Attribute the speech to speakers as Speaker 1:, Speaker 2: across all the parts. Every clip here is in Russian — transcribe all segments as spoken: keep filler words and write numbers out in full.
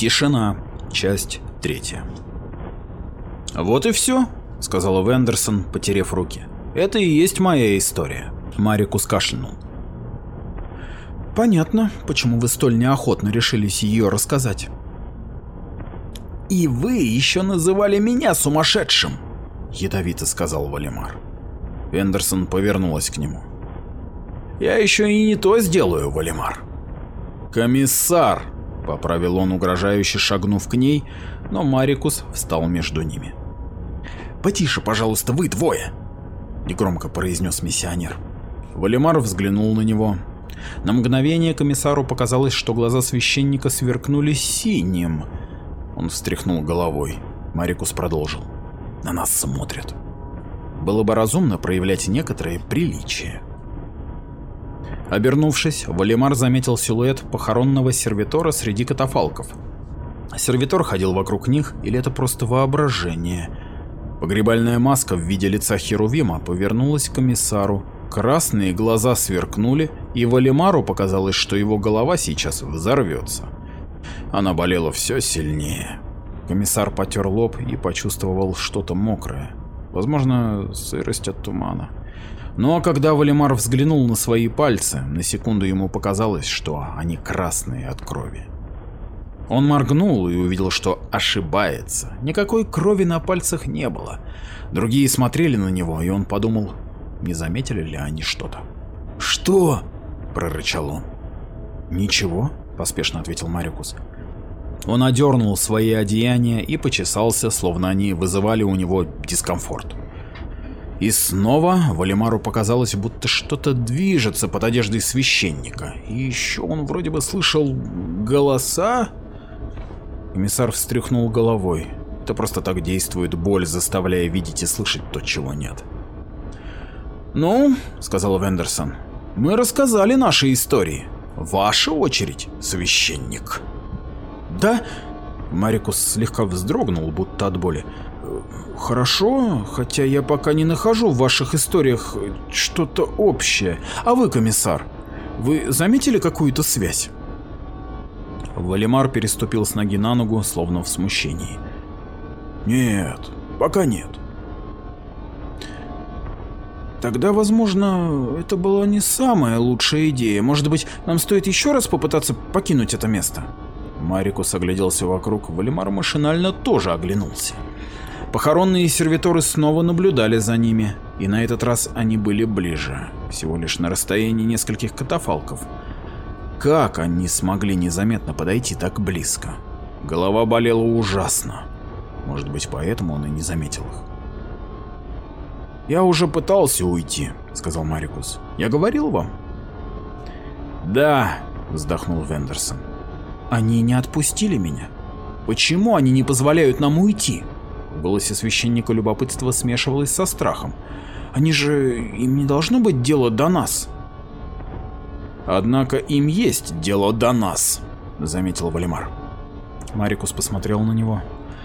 Speaker 1: Тишина. Часть третья. «Вот и все», — сказала Вендерсон, потерев руки. «Это и есть моя история». Марикус кашлянул. «Понятно, почему вы столь неохотно решились ее рассказать». «И вы еще называли меня сумасшедшим», — ядовито сказал Валимар. Вендерсон повернулась к нему. «Я еще и не то сделаю, Валимар». «Комиссар», — поправил он, угрожающе шагнув к ней, но Марикус встал между ними. «Потише, пожалуйста, вы двое», — негромко произнес миссионер. Валимар взглянул на него. На мгновение комиссару показалось, что глаза священника сверкнули синим. Он встряхнул головой. Марикус продолжил. «На нас смотрят. Было бы разумно проявлять некоторое приличие». Обернувшись, Валимар заметил силуэт похоронного сервитора среди катафалков. Сервитор ходил вокруг них, или это просто воображение? Погребальная маска в виде лица Херувима повернулась к комиссару. Красные глаза сверкнули, и Валимару показалось, что его голова сейчас взорвется. Она болела все сильнее. Комиссар потер лоб и почувствовал что-то мокрое. Возможно, сырость от тумана. Но когда Валимар взглянул на свои пальцы, на секунду ему показалось, что они красные от крови. Он моргнул и увидел, что ошибается. Никакой крови на пальцах не было. Другие смотрели на него, и он подумал, не заметили ли они что-то. «Что?» – прорычал он. «Ничего», – поспешно ответил Марикус. Он одернул свои одеяния и почесался, словно они вызывали у него дискомфорт. И снова Валимару показалось, будто что-то движется под одеждой священника. И еще он вроде бы слышал голоса. Комиссар встряхнул головой. Это просто так действует боль, заставляя видеть и слышать то, чего нет. «Ну, — сказал Вендерсон, — мы рассказали наши истории. Ваша очередь, священник». «Да?» — Марикус слегка вздрогнул, будто от боли. «Хорошо, хотя я пока не нахожу в ваших историях что-то общее. А вы, комиссар, вы заметили какую-то связь?» Валимар переступил с ноги на ногу, словно в смущении. «Нет, пока нет». «Тогда, возможно, это была не самая лучшая идея. Может быть, нам стоит еще раз попытаться покинуть это место?» Марикус огляделся вокруг, Валимар машинально тоже оглянулся. Похоронные сервиторы снова наблюдали за ними, и на этот раз они были ближе, всего лишь на расстоянии нескольких катафалков. Как они смогли незаметно подойти так близко? Голова болела ужасно. Может быть, поэтому он и не заметил их. «Я уже пытался уйти», — сказал Марикус. «Я говорил вам?» «Да», — вздохнул Вендерсон. «Они не отпустили меня. Почему они не позволяют нам уйти?» В голосе священника любопытство смешивалось со страхом. «Они же... им не должно быть дела до нас». «Однако им есть дело до нас», — заметил Валимар. Марикус посмотрел на него.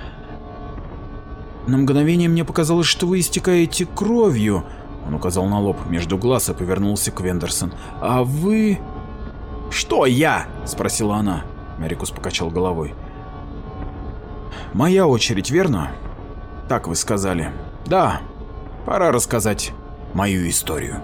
Speaker 1: «На мгновение мне показалось, что вы истекаете кровью», — он указал на лоб между глаз и повернулся к Вендерсон. «А вы...» «Что я?» — спросила она. Марикус покачал головой. «Моя очередь, верно? Так вы сказали. Да, пора рассказать мою историю».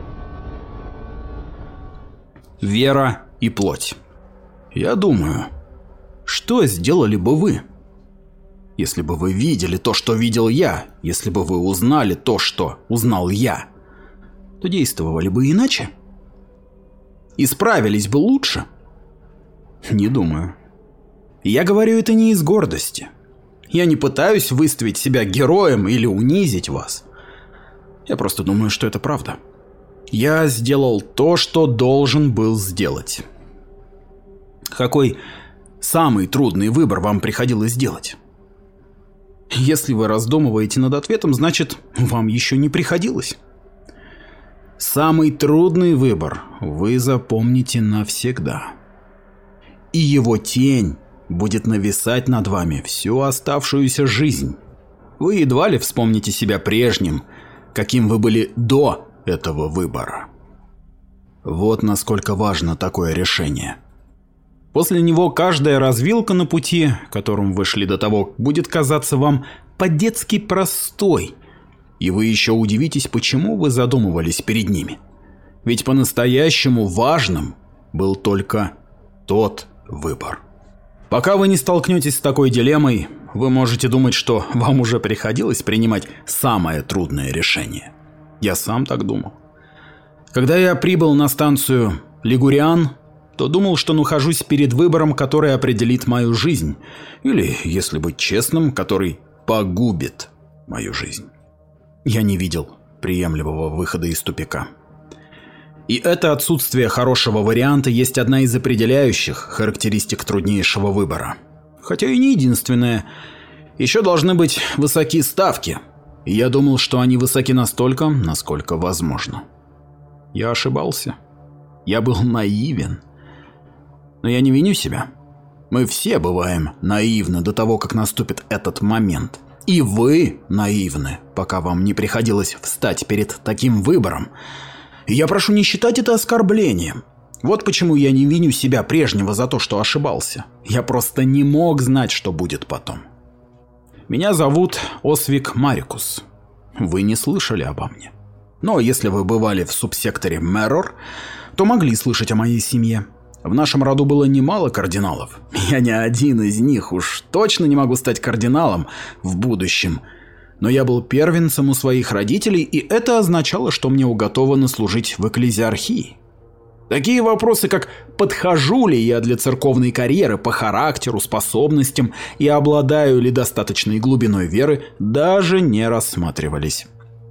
Speaker 1: Вера и плоть. Я думаю, что сделали бы вы, если бы вы видели то, что видел я, если бы вы узнали то, что узнал я, то действовали бы иначе? И справились бы лучше? Не думаю. Я говорю это не из гордости. Я не пытаюсь выставить себя героем или унизить вас. Я просто думаю, что это правда. Я сделал то, что должен был сделать. Какой самый трудный выбор вам приходилось делать? Если вы раздумываете над ответом, значит, вам еще не приходилось. Самый трудный выбор вы запомните навсегда. И его тень будет нависать над вами всю оставшуюся жизнь. Вы едва ли вспомните себя прежним, каким вы были до этого выбора. Вот насколько важно такое решение. После него каждая развилка на пути, которым вы шли до того, будет казаться вам по-детски простой, и вы еще удивитесь, почему вы задумывались перед ними. Ведь по-настоящему важным был только тот выбор. Пока вы не столкнетесь с такой дилеммой, вы можете думать, что вам уже приходилось принимать самое трудное решение. Я сам так думал. Когда я прибыл на станцию Лигуриан, то думал, что нахожусь перед выбором, который определит мою жизнь, или, если быть честным, который погубит мою жизнь. Я не видел приемлемого выхода из тупика. И это отсутствие хорошего варианта есть одна из определяющих характеристик труднейшего выбора. Хотя и не единственная. Еще должны быть высокие ставки. И я думал, что они высоки настолько, насколько возможно. Я ошибался. Я был наивен. Но я не виню себя. Мы все бываем наивны до того, как наступит этот момент. И вы наивны, пока вам не приходилось встать перед таким выбором. И я прошу не считать это оскорблением. Вот почему я не виню себя прежнего за то, что ошибался. Я просто не мог знать, что будет потом. Меня зовут Освик Марикус. Вы не слышали обо мне. Но если вы бывали в субсекторе Мэрор, то могли слышать о моей семье. В нашем роду было немало кардиналов. Я не один из них, уж точно не могу стать кардиналом в будущем. Но я был первенцем у своих родителей, и это означало, что мне уготовано служить в экклезиархии. Такие вопросы, как подхожу ли я для церковной карьеры по характеру, способностям и обладаю ли достаточной глубиной веры, даже не рассматривались.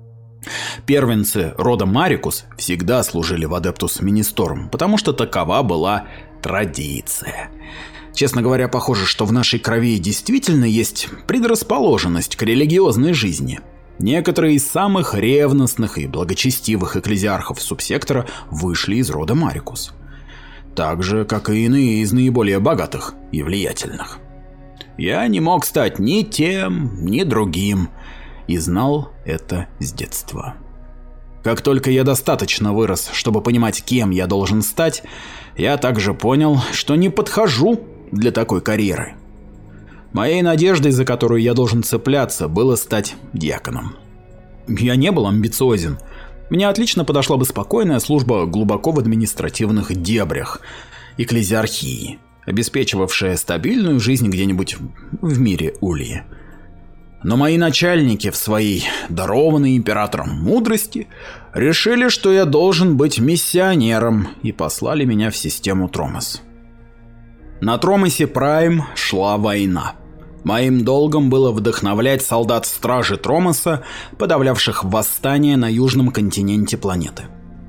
Speaker 1: Первенцы рода Марикус всегда служили в Адептус Министорум, потому что такова была традиция. Честно говоря, похоже, что в нашей крови действительно есть предрасположенность к религиозной жизни. Некоторые из самых ревностных и благочестивых экклезиархов субсектора вышли из рода Марикус. Так же, как и иные из наиболее богатых и влиятельных. Я не мог стать ни тем, ни другим, и знал это с детства. Как только я достаточно вырос, чтобы понимать, кем я должен стать, я также понял, что не подхожу для такой карьеры. Моей надеждой, за которую я должен цепляться, было стать диаконом. Я не был амбициозен. Мне отлично подошла бы спокойная служба глубоко в административных дебрях экклезиархии, обеспечивавшая стабильную жизнь где-нибудь в мире Ульи. Но мои начальники в своей дарованной императором мудрости решили, что я должен быть миссионером, и послали меня в систему Тромос. На Тромосе Прайм шла война. Моим долгом было вдохновлять солдат стражи Тромоса, подавлявших восстание на южном континенте планеты.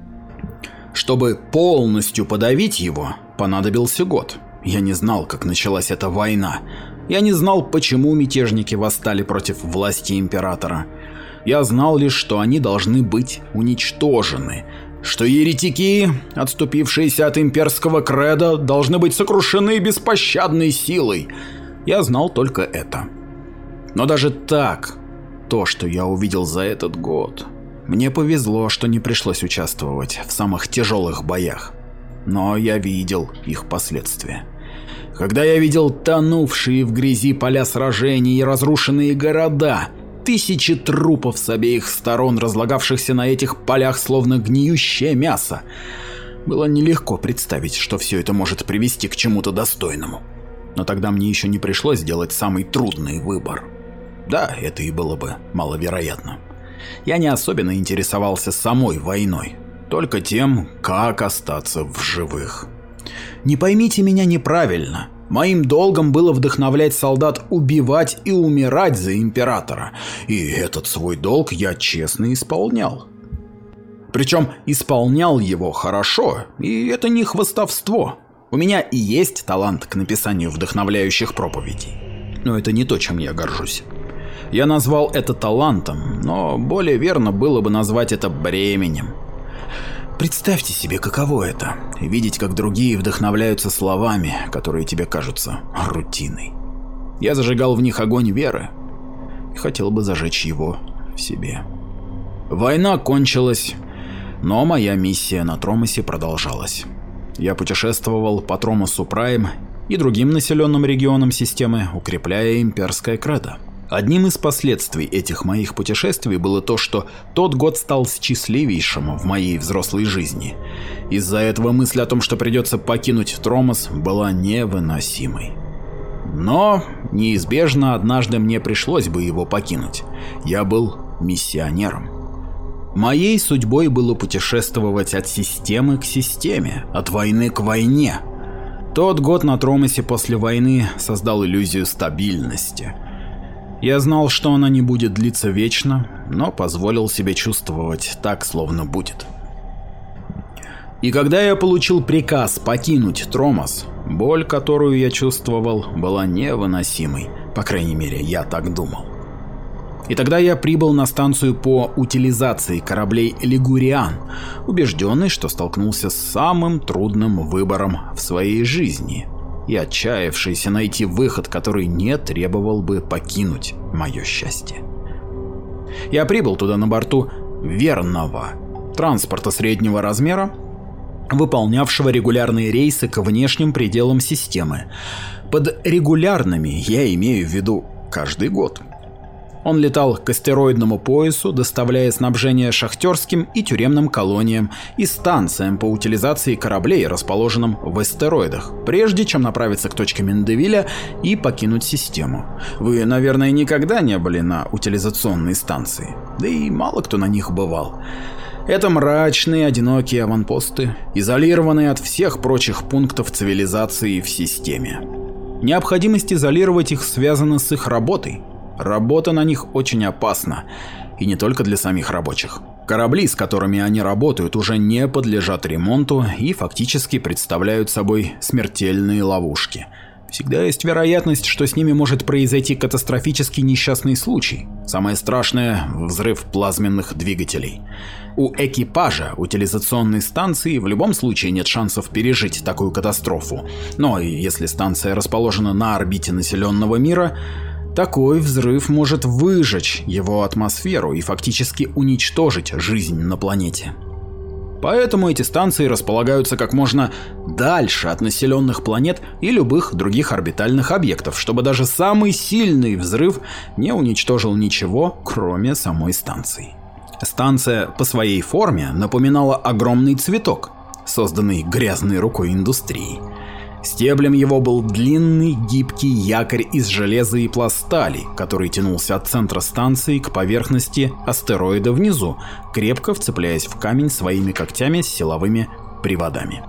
Speaker 1: Чтобы полностью подавить его, понадобился год. Я не знал, как началась эта война. Я не знал, почему мятежники восстали против власти императора. Я знал лишь, что они должны быть уничтожены, что еретики, отступившиеся от имперского кредо, должны быть сокрушены беспощадной силой. Я знал только это. Но даже так, то, что я увидел за этот год, мне повезло, что не пришлось участвовать в самых тяжелых боях. Но я видел их последствия. Когда я видел тонувшие в грязи поля сражений и разрушенные города, тысячи трупов с обеих сторон, разлагавшихся на этих полях словно гниющее мясо, было нелегко представить, что все это может привести к чему-то достойному. Но тогда мне еще не пришлось делать самый трудный выбор. Да, это и было бы маловероятно. Я не особенно интересовался самой войной, только тем, как остаться в живых. Не поймите меня неправильно. Моим долгом было вдохновлять солдат убивать и умирать за императора. И этот свой долг я честно исполнял. Причем исполнял его хорошо, и это не хвастовство. У меня и есть талант к написанию вдохновляющих проповедей. Но это не то, чем я горжусь. Я назвал это талантом, но более верно было бы назвать это бременем. Представьте себе, каково это – видеть, как другие вдохновляются словами, которые тебе кажутся рутиной. Я зажигал в них огонь веры и хотел бы зажечь его в себе. Война кончилась, но моя миссия на Тромосе продолжалась. Я путешествовал по Тромосу Прайм и другим населенным регионам системы, укрепляя имперское кредо. Одним из последствий этих моих путешествий было то, что тот год стал счастливейшим в моей взрослой жизни. Из-за этого мысль о том, что придется покинуть Тромос, была невыносимой. Но неизбежно однажды мне пришлось бы его покинуть. Я был миссионером. Моей судьбой было путешествовать от системы к системе, от войны к войне. Тот год на Тромосе после войны создал иллюзию стабильности. Я знал, что она не будет длиться вечно, но позволил себе чувствовать так, словно будет. И когда я получил приказ покинуть Тромос, боль, которую я чувствовал, была невыносимой. По крайней мере, я так думал. И тогда я прибыл на станцию по утилизации кораблей Лигуриан, убежденный, что столкнулся с самым трудным выбором в своей жизни и отчаявшийся найти выход, который не требовал бы покинуть мое счастье. Я прибыл туда на борту верного транспорта среднего размера, выполнявшего регулярные рейсы к внешним пределам системы. Под регулярными я имею в виду каждый год. Он летал к астероидному поясу, доставляя снабжение шахтерским и тюремным колониям и станциям по утилизации кораблей, расположенным в астероидах, прежде чем направиться к точке Мендевиля и покинуть систему. Вы, наверное, никогда не были на утилизационной станции, да и мало кто на них бывал. Это мрачные, одинокие аванпосты, изолированные от всех прочих пунктов цивилизации в системе. Необходимость изолировать их связана с их работой. Работа на них очень опасна, и не только для самих рабочих. Корабли, с которыми они работают, уже не подлежат ремонту и фактически представляют собой смертельные ловушки. Всегда есть вероятность, что с ними может произойти катастрофический несчастный случай. Самое страшное – взрыв плазменных двигателей. У экипажа утилизационной станции в любом случае нет шансов пережить такую катастрофу. Но если станция расположена на орбите населенного мира, такой взрыв может выжечь его атмосферу и фактически уничтожить жизнь на планете. Поэтому эти станции располагаются как можно дальше от населенных планет и любых других орбитальных объектов, чтобы даже самый сильный взрыв не уничтожил ничего, кроме самой станции. Станция по своей форме напоминала огромный цветок, созданный грязной рукой индустрии. Стеблем его был длинный гибкий якорь из железа и пластали, который тянулся от центра станции к поверхности астероида внизу, крепко вцепляясь в камень своими когтями с силовыми приводами.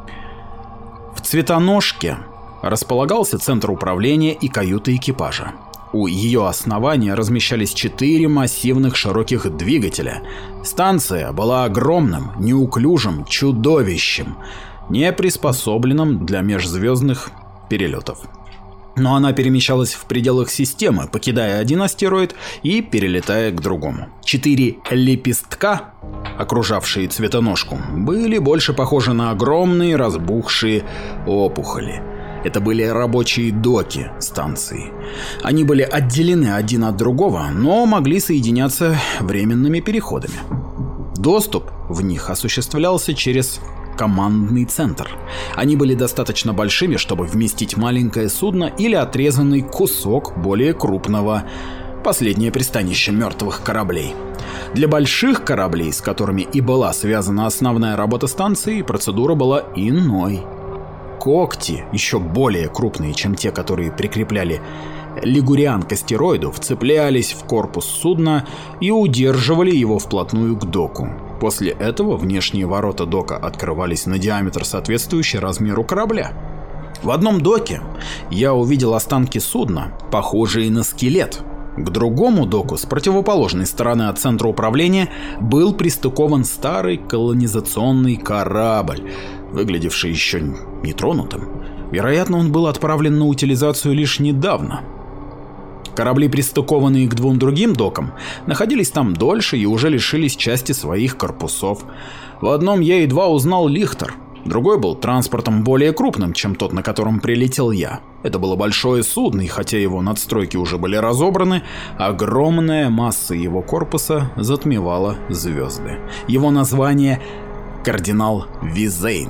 Speaker 1: В цветоножке располагался центр управления и каюта экипажа. У ее основания размещались четыре массивных широких двигателя. Станция была огромным, неуклюжим чудовищем, не приспособленным для межзвездных перелетов. Но она перемещалась в пределах системы, покидая один астероид и перелетая к другому. Четыре лепестка, окружавшие цветоножку, были больше похожи на огромные разбухшие опухоли. Это были рабочие доки станции. Они были отделены один от другого, но могли соединяться временными переходами. Доступ в них осуществлялся через командный центр. Они были достаточно большими, чтобы вместить маленькое судно или отрезанный кусок более крупного, последнее пристанище мертвых кораблей. Для больших кораблей, с которыми и была связана основная работа станции, процедура была иной. Когти, еще более крупные, чем те, которые прикрепляли Лигуриан к астероиду, вцеплялись в корпус судна и удерживали его вплотную к доку. После этого внешние ворота дока открывались на диаметр, соответствующий размеру корабля. В одном доке я увидел останки судна, похожие на скелет. К другому доку с противоположной стороны от центра управления был пристыкован старый колонизационный корабль, выглядевший еще нетронутым. Вероятно, он был отправлен на утилизацию лишь недавно. Корабли, пристыкованные к двум другим докам, находились там дольше и уже лишились части своих корпусов. В одном я едва узнал лихтер, другой был транспортом более крупным, чем тот, на котором прилетел я. Это было большое судно, и хотя его надстройки уже были разобраны, огромная масса его корпуса затмевала звезды. Его название — Кардинал Визейн.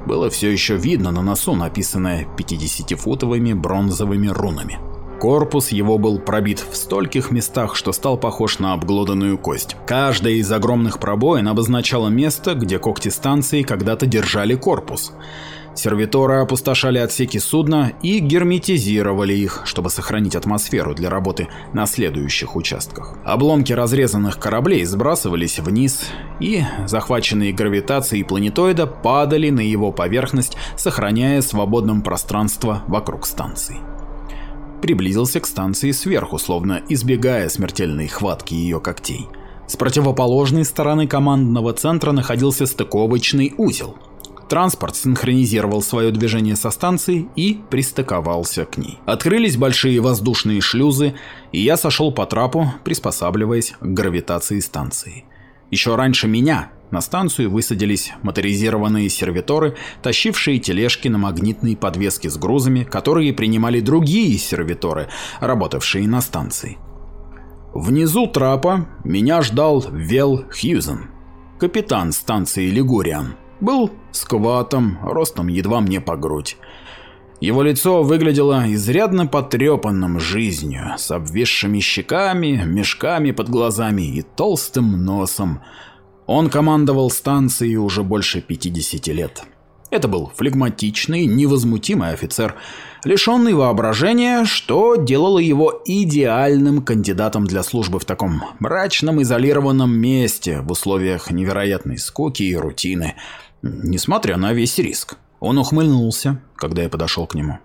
Speaker 1: было все еще видно на носу, написанное пятидесятифутовыми бронзовыми рунами. Корпус его был пробит в стольких местах, что стал похож на обглоданную кость. Каждая из огромных пробоин обозначала место, где когти станции когда-то держали корпус. Сервиторы опустошали отсеки судна и герметизировали их, чтобы сохранить атмосферу для работы на следующих участках. Обломки разрезанных кораблей сбрасывались вниз, и, захваченные гравитацией планетоида, падали на его поверхность, сохраняя свободным пространство вокруг станции. Приблизился к станции сверху, словно избегая смертельной хватки ее когтей. С противоположной стороны командного центра находился стыковочный узел. Транспорт синхронизировал свое движение со станцией и пристыковался к ней. Открылись большие воздушные шлюзы, и я сошел по трапу, приспосабливаясь к гравитации станции. Еще раньше меня на станцию высадились моторизированные сервиторы, тащившие тележки на магнитной подвеске с грузами, которые принимали другие сервиторы, работавшие на станции. Внизу трапа меня ждал Вел Хьюзен, капитан станции Лигуриан. Был скватом, ростом едва мне по грудь. Его лицо выглядело изрядно потрепанным жизнью, с обвисшими щеками, мешками под глазами и толстым носом. Он командовал станцией уже больше пятидесяти лет. Это был флегматичный, невозмутимый офицер, лишенный воображения, что делало его идеальным кандидатом для службы в таком мрачном, изолированном месте в условиях невероятной скуки и рутины, несмотря на весь риск. Он ухмыльнулся, когда я подошел к нему.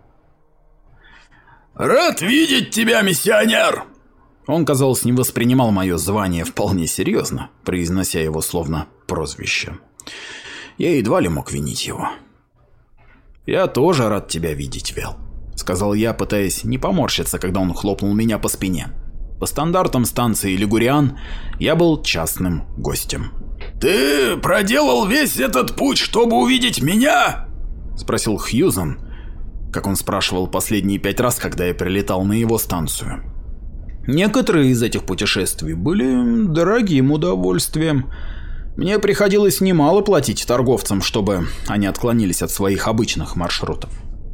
Speaker 2: «Рад видеть тебя, миссионер!»
Speaker 1: Он, казалось, не воспринимал мое звание вполне серьезно, произнося его словно прозвище. Я едва ли мог винить его. «Я тоже рад тебя видеть, Вел», — сказал я, пытаясь не поморщиться, когда он хлопнул меня по спине. По стандартам станции Лигуриан я был частным гостем.
Speaker 2: «Ты проделал весь этот путь, чтобы увидеть меня?»
Speaker 1: — спросил Хьюзен, как он спрашивал последние пять раз, когда я прилетал на его станцию. Некоторые из этих путешествий были дорогим удовольствием. Мне приходилось немало платить торговцам, чтобы они отклонились от своих обычных маршрутов.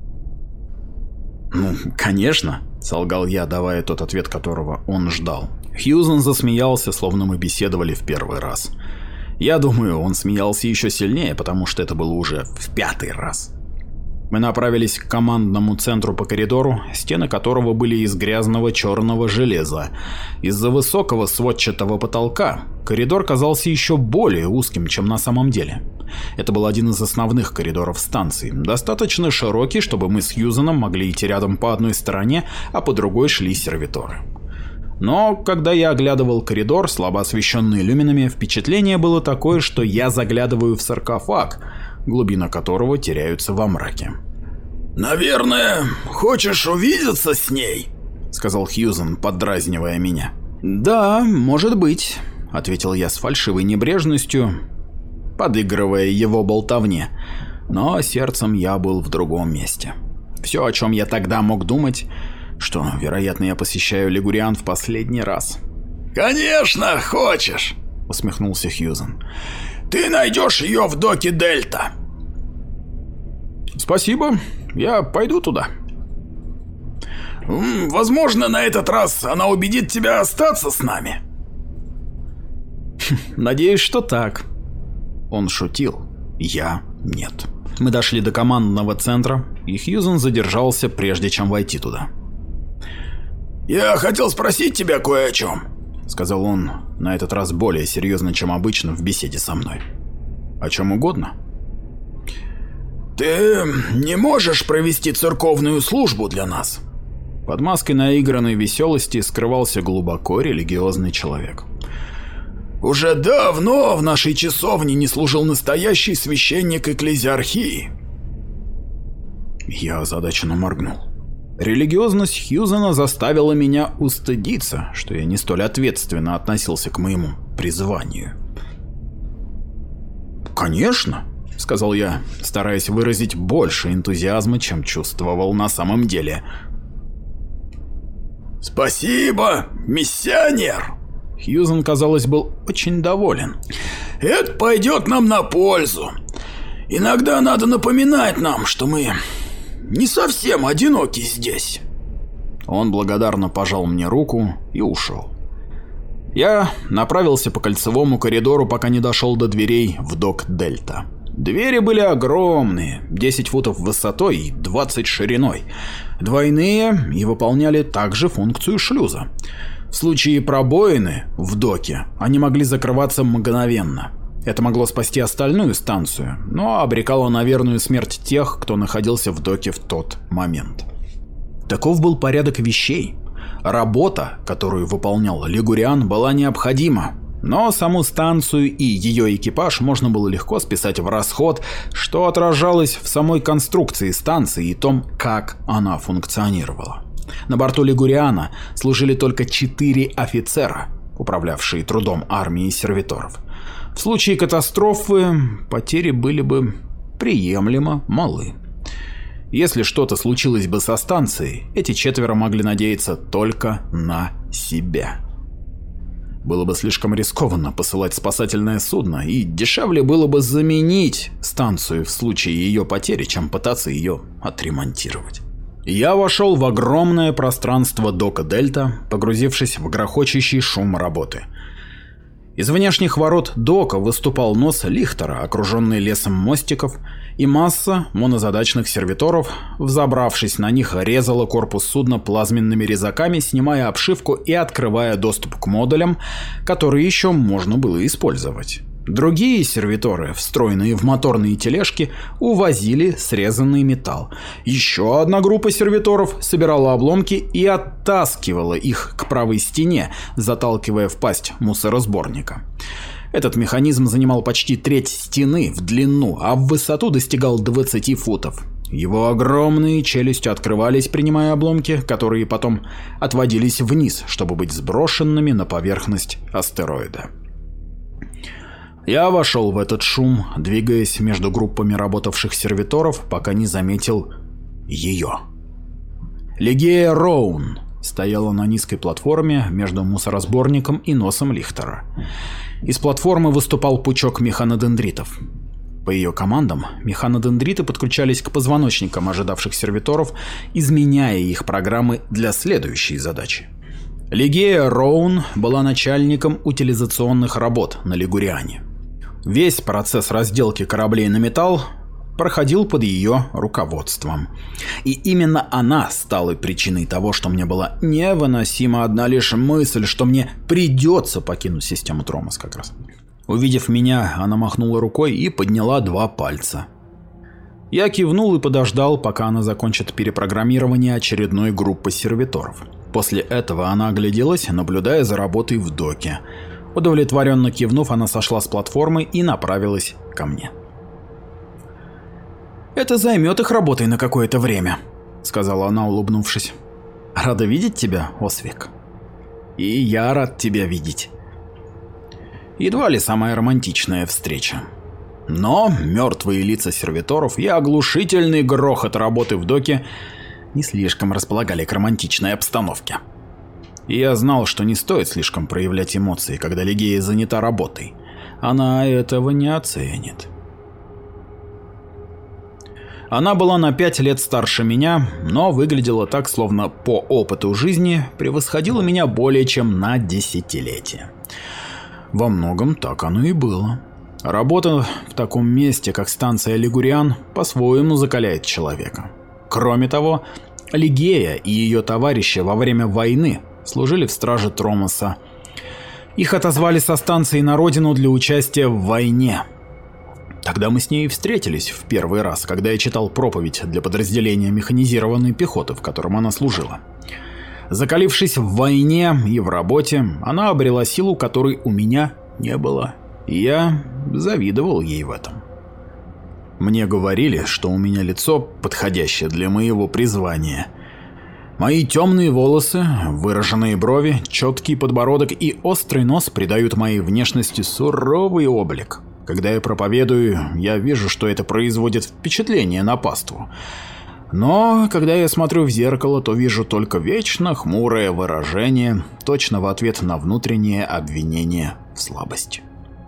Speaker 1: «Ну, конечно», — солгал я, давая тот ответ, которого он ждал. Хьюзен засмеялся, словно мы беседовали в первый раз. Я думаю, он смеялся еще сильнее, потому что это было уже в пятый раз. Мы направились к командному центру по коридору, стены которого были из грязного черного железа. Из-за высокого сводчатого потолка коридор казался еще более узким, чем на самом деле. Это был один из основных коридоров станции, достаточно широкий, чтобы мы с Хьюзеном могли идти рядом по одной стороне, а по другой шли сервиторы. Но когда я оглядывал коридор, слабо освещенный люминами, впечатление было такое, что я заглядываю в саркофаг, глубина которого теряются во мраке.
Speaker 2: «Наверное, хочешь увидеться с ней?»
Speaker 1: — сказал Хьюзен, поддразнивая меня. «Да, может быть», — ответил я с фальшивой небрежностью, подыгрывая его болтовне, но сердцем я был в другом месте. Все, о чем я тогда мог думать, что, вероятно, я посещаю Лигуриан в последний раз.
Speaker 2: «Конечно, хочешь!» —
Speaker 1: усмехнулся Хьюзен.
Speaker 2: «Ты найдешь ее в доке Дельта!»
Speaker 1: «Спасибо, я пойду туда».
Speaker 2: «Возможно, на этот раз она убедит тебя остаться с нами».
Speaker 1: «Надеюсь, что так». Он шутил, я нет. Мы дошли до командного центра, и Хьюзен задержался, прежде чем войти туда.
Speaker 2: «Я хотел спросить тебя кое о чем»,
Speaker 1: — сказал он, на этот раз более серьезно, чем обычно в беседе со мной. «О чем угодно».
Speaker 2: «Ты не можешь провести церковную службу для нас?»
Speaker 1: Под маской наигранной веселости скрывался глубоко религиозный человек.
Speaker 2: «Уже давно в нашей часовне не служил настоящий священник экклезиархии».
Speaker 1: Я озадаченно моргнул. Религиозность Хьюзена заставила меня устыдиться, что я не столь ответственно относился к моему призванию. «Конечно», — сказал я, стараясь выразить больше энтузиазма, чем чувствовал на самом деле.
Speaker 2: «Спасибо, миссионер!»
Speaker 1: Хьюзен, казалось, был очень доволен.
Speaker 2: «Это пойдет нам на пользу. Иногда надо напоминать нам, что мы не совсем одиноки здесь».
Speaker 1: Он благодарно пожал мне руку и ушел. Я направился по кольцевому коридору, пока не дошел до дверей в док Дельта. Двери были огромные, десять футов высотой и двадцать шириной, двойные и выполняли также функцию шлюза. В случае пробоины в доке они могли закрываться мгновенно. Это могло спасти остальную станцию, но обрекало на верную смерть тех, кто находился в доке в тот момент. Таков был порядок вещей. Работа, которую выполнял Лигуриан, была необходима, но саму станцию и ее экипаж можно было легко списать в расход, что отражалось в самой конструкции станции и том, как она функционировала. На борту Лигуриана служили только четыре офицера, управлявшие трудом армии сервиторов. В случае катастрофы потери были бы приемлемо малы. Если что-то случилось бы со станцией, эти четверо могли надеяться только на себя. Было бы слишком рискованно посылать спасательное судно, и дешевле было бы заменить станцию в случае ее потери, чем пытаться ее отремонтировать. Я вошел в огромное пространство дока Дельта, погрузившись в грохочущий шум работы. Из внешних ворот дока выступал нос Лихтера, окруженный лесом мостиков, и масса монозадачных сервиторов, взобравшись на них, резала корпус судна плазменными резаками, снимая обшивку и открывая доступ к модулям, которые еще можно было использовать. Другие сервиторы, встроенные в моторные тележки, увозили срезанный металл. Еще одна группа сервиторов собирала обломки и оттаскивала их к правой стене, заталкивая в пасть мусоросборника. Этот механизм занимал почти треть стены в длину, а в высоту достигал двадцати футов. Его огромные челюсти открывались, принимая обломки, которые потом отводились вниз, чтобы быть сброшенными на поверхность астероида. Я вошел в этот шум, двигаясь между группами работавших сервиторов, пока не заметил ее. Лигея Роун стояла на низкой платформе между мусоросборником и носом Лихтера. Из платформы выступал пучок механодендритов. По ее командам, механодендриты подключались к позвоночникам ожидавших сервиторов, изменяя их программы для следующей задачи. Лигея Роун была начальником утилизационных работ на Лигуриане. Весь процесс разделки кораблей на металл проходил под ее руководством. И именно она стала причиной того, что мне была невыносима одна лишь мысль, что мне придется покинуть систему Тромос как раз. Увидев меня, она махнула рукой и подняла два пальца. Я кивнул и подождал, пока она закончит перепрограммирование очередной группы сервиторов. После этого она огляделась, наблюдая за работой в доке. Удовлетворенно кивнув, она сошла с платформы и направилась ко мне. «Это займет их работой на какое-то время», — сказала она, улыбнувшись. «Рада видеть тебя, Освик. И я рад тебя видеть». Едва ли самая романтичная встреча. Но мертвые лица сервиторов и оглушительный грохот работы в доке не слишком располагали к романтичной обстановке. И я знал, что не стоит слишком проявлять эмоции, когда Лигея занята работой. Она этого не оценит. Она была на пять лет старше меня, но выглядела так, словно по опыту жизни превосходила меня более чем на десятилетие. Во многом так оно и было. Работа в таком месте, как станция Лигуриан, по-своему закаляет человека. Кроме того, Лигея и ее товарищи во время войны служили в страже Тромоса. Их отозвали со станции на родину для участия в войне. Тогда мы с ней встретились в первый раз, когда я читал проповедь для подразделения механизированной пехоты, в котором она служила. Закалившись в войне и в работе, она обрела силу, которой у меня не было, и я завидовал ей в этом. Мне говорили, что у меня лицо, подходящее для моего призвания. Мои темные волосы, выраженные брови, четкий подбородок и острый нос придают моей внешности суровый облик. Когда я проповедую, я вижу, что это производит впечатление на паству. Но когда я смотрю в зеркало, то вижу только вечно хмурое выражение, точно в ответ на внутреннее обвинение в слабости.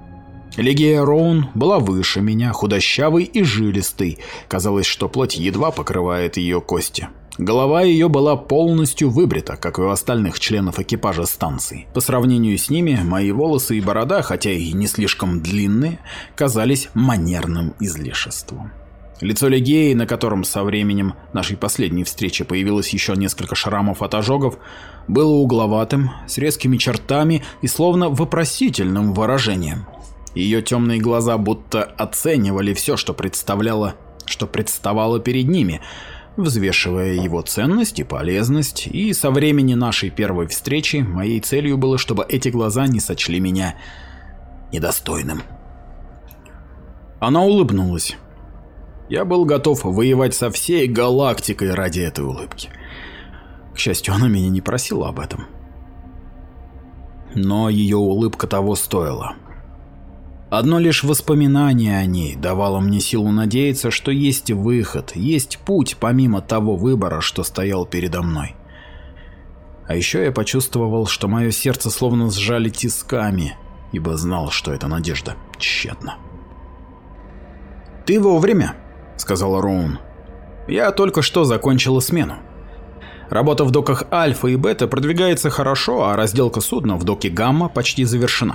Speaker 1: Легия Роун была выше меня, худощавой и жилистой. Казалось, что плоть едва покрывает ее кости. Голова ее была полностью выбрита, как и у остальных членов экипажа станции. По сравнению с ними, мои волосы и борода, хотя и не слишком длинные, казались манерным излишеством. Лицо Легии, на котором со временем нашей последней встречи появилось еще несколько шрамов от ожогов, было угловатым, с резкими чертами и словно вопросительным выражением. Ее темные глаза будто оценивали все, что представляло, что представало перед ними, взвешивая его ценность и полезность, и со времени нашей первой встречи моей целью было, чтобы эти глаза не сочли меня недостойным. Она улыбнулась. Я был готов воевать со всей галактикой ради этой улыбки. К счастью, она меня не просила об этом. Но ее улыбка того стоила. Одно лишь воспоминание о ней давало мне силу надеяться, что есть выход, есть путь помимо того выбора, что стоял передо мной. А еще я почувствовал, что мое сердце словно сжали тисками, ибо знал, что эта надежда тщетна. «Ты вовремя», — сказала Роун. «Я только что закончила смену. Работа в доках Альфа и Бета продвигается хорошо, а разделка судна в доке Гамма почти завершена».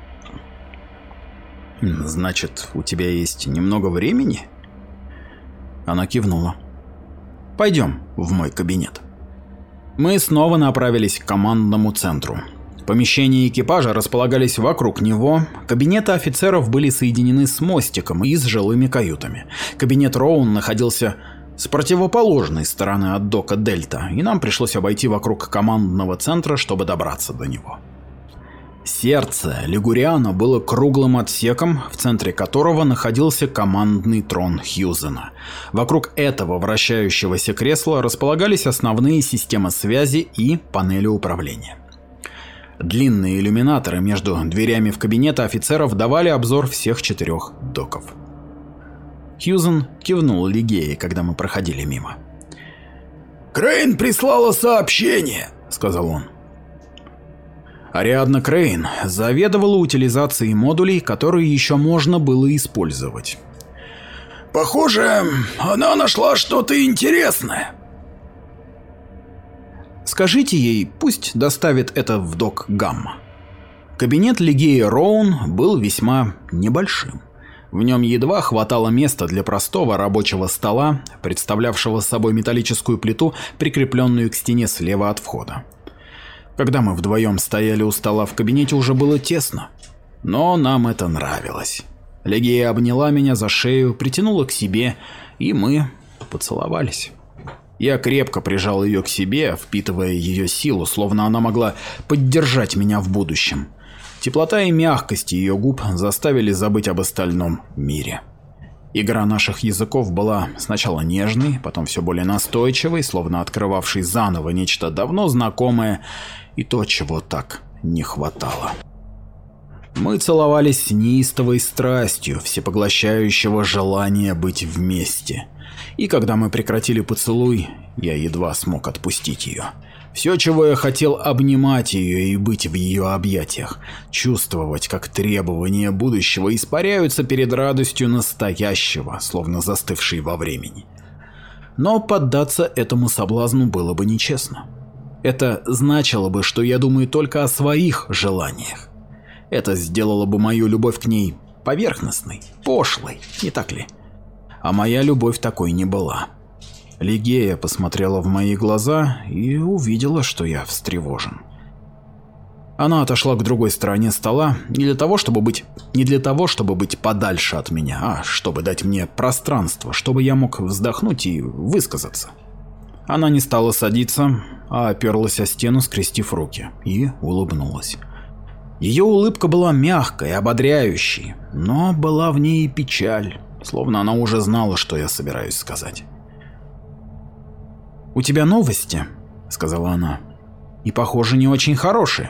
Speaker 1: «Значит, у тебя есть немного времени?» Она кивнула. «Пойдем в мой кабинет». Мы снова направились к командному центру. Помещения экипажа располагались вокруг него, кабинеты офицеров были соединены с мостиком и с жилыми каютами. Кабинет Роун находился с противоположной стороны от дока Дельта, и нам пришлось обойти вокруг командного центра, чтобы добраться до него. Сердце Лигуриана было круглым отсеком, в центре которого находился командный трон Хьюзена. Вокруг этого вращающегося кресла располагались основные системы связи и панели управления. Длинные иллюминаторы между дверями в кабинеты офицеров давали обзор всех четырех доков. Хьюзен кивнул Лигее, когда мы проходили мимо.
Speaker 2: «Крейн прислала сообщение», — сказал он.
Speaker 1: Ариадна Крейн заведовала утилизацией модулей, которые еще можно было использовать.
Speaker 2: «Похоже, она нашла что-то интересное».
Speaker 1: «Скажите ей, пусть доставит это в док Гамма». Кабинет Легии Роун был весьма небольшим. В нем едва хватало места для простого рабочего стола, представлявшего собой металлическую плиту, прикрепленную к стене слева от входа. Когда мы вдвоем стояли у стола в кабинете, уже было тесно, но нам это нравилось. Легия обняла меня за шею, притянула к себе, и мы поцеловались. Я крепко прижал ее к себе, впитывая ее силу, словно она могла поддержать меня в будущем. Теплота и мягкость ее губ заставили забыть об остальном мире. Игра наших языков была сначала нежной, потом все более настойчивой, словно открывавшей заново нечто давно знакомое и то, чего так не хватало. Мы целовались с неистовой страстью, всепоглощающего желания быть вместе. И когда мы прекратили поцелуй, я едва смог отпустить ее. Все, чего я хотел, обнимать ее и быть в ее объятиях, чувствовать, как требования будущего испаряются перед радостью настоящего, словно застывшей во времени. Но поддаться этому соблазну было бы нечестно. Это значило бы, что я думаю только о своих желаниях. Это сделало бы мою любовь к ней поверхностной, пошлой, не так ли? А моя любовь такой не была. Лигея посмотрела в мои глаза и увидела, что я встревожен. Она отошла к другой стороне стола не для того, чтобы быть, не для того, чтобы быть подальше от меня, а чтобы дать мне пространство, чтобы я мог вздохнуть и высказаться. Она не стала садиться, а оперлась о стену, скрестив руки, и улыбнулась. Ее улыбка была мягкой, ободряющей, но была в ней и печаль, словно она уже знала, что я собираюсь сказать. «У тебя новости», — сказала она, — «и, похоже, не очень хорошие».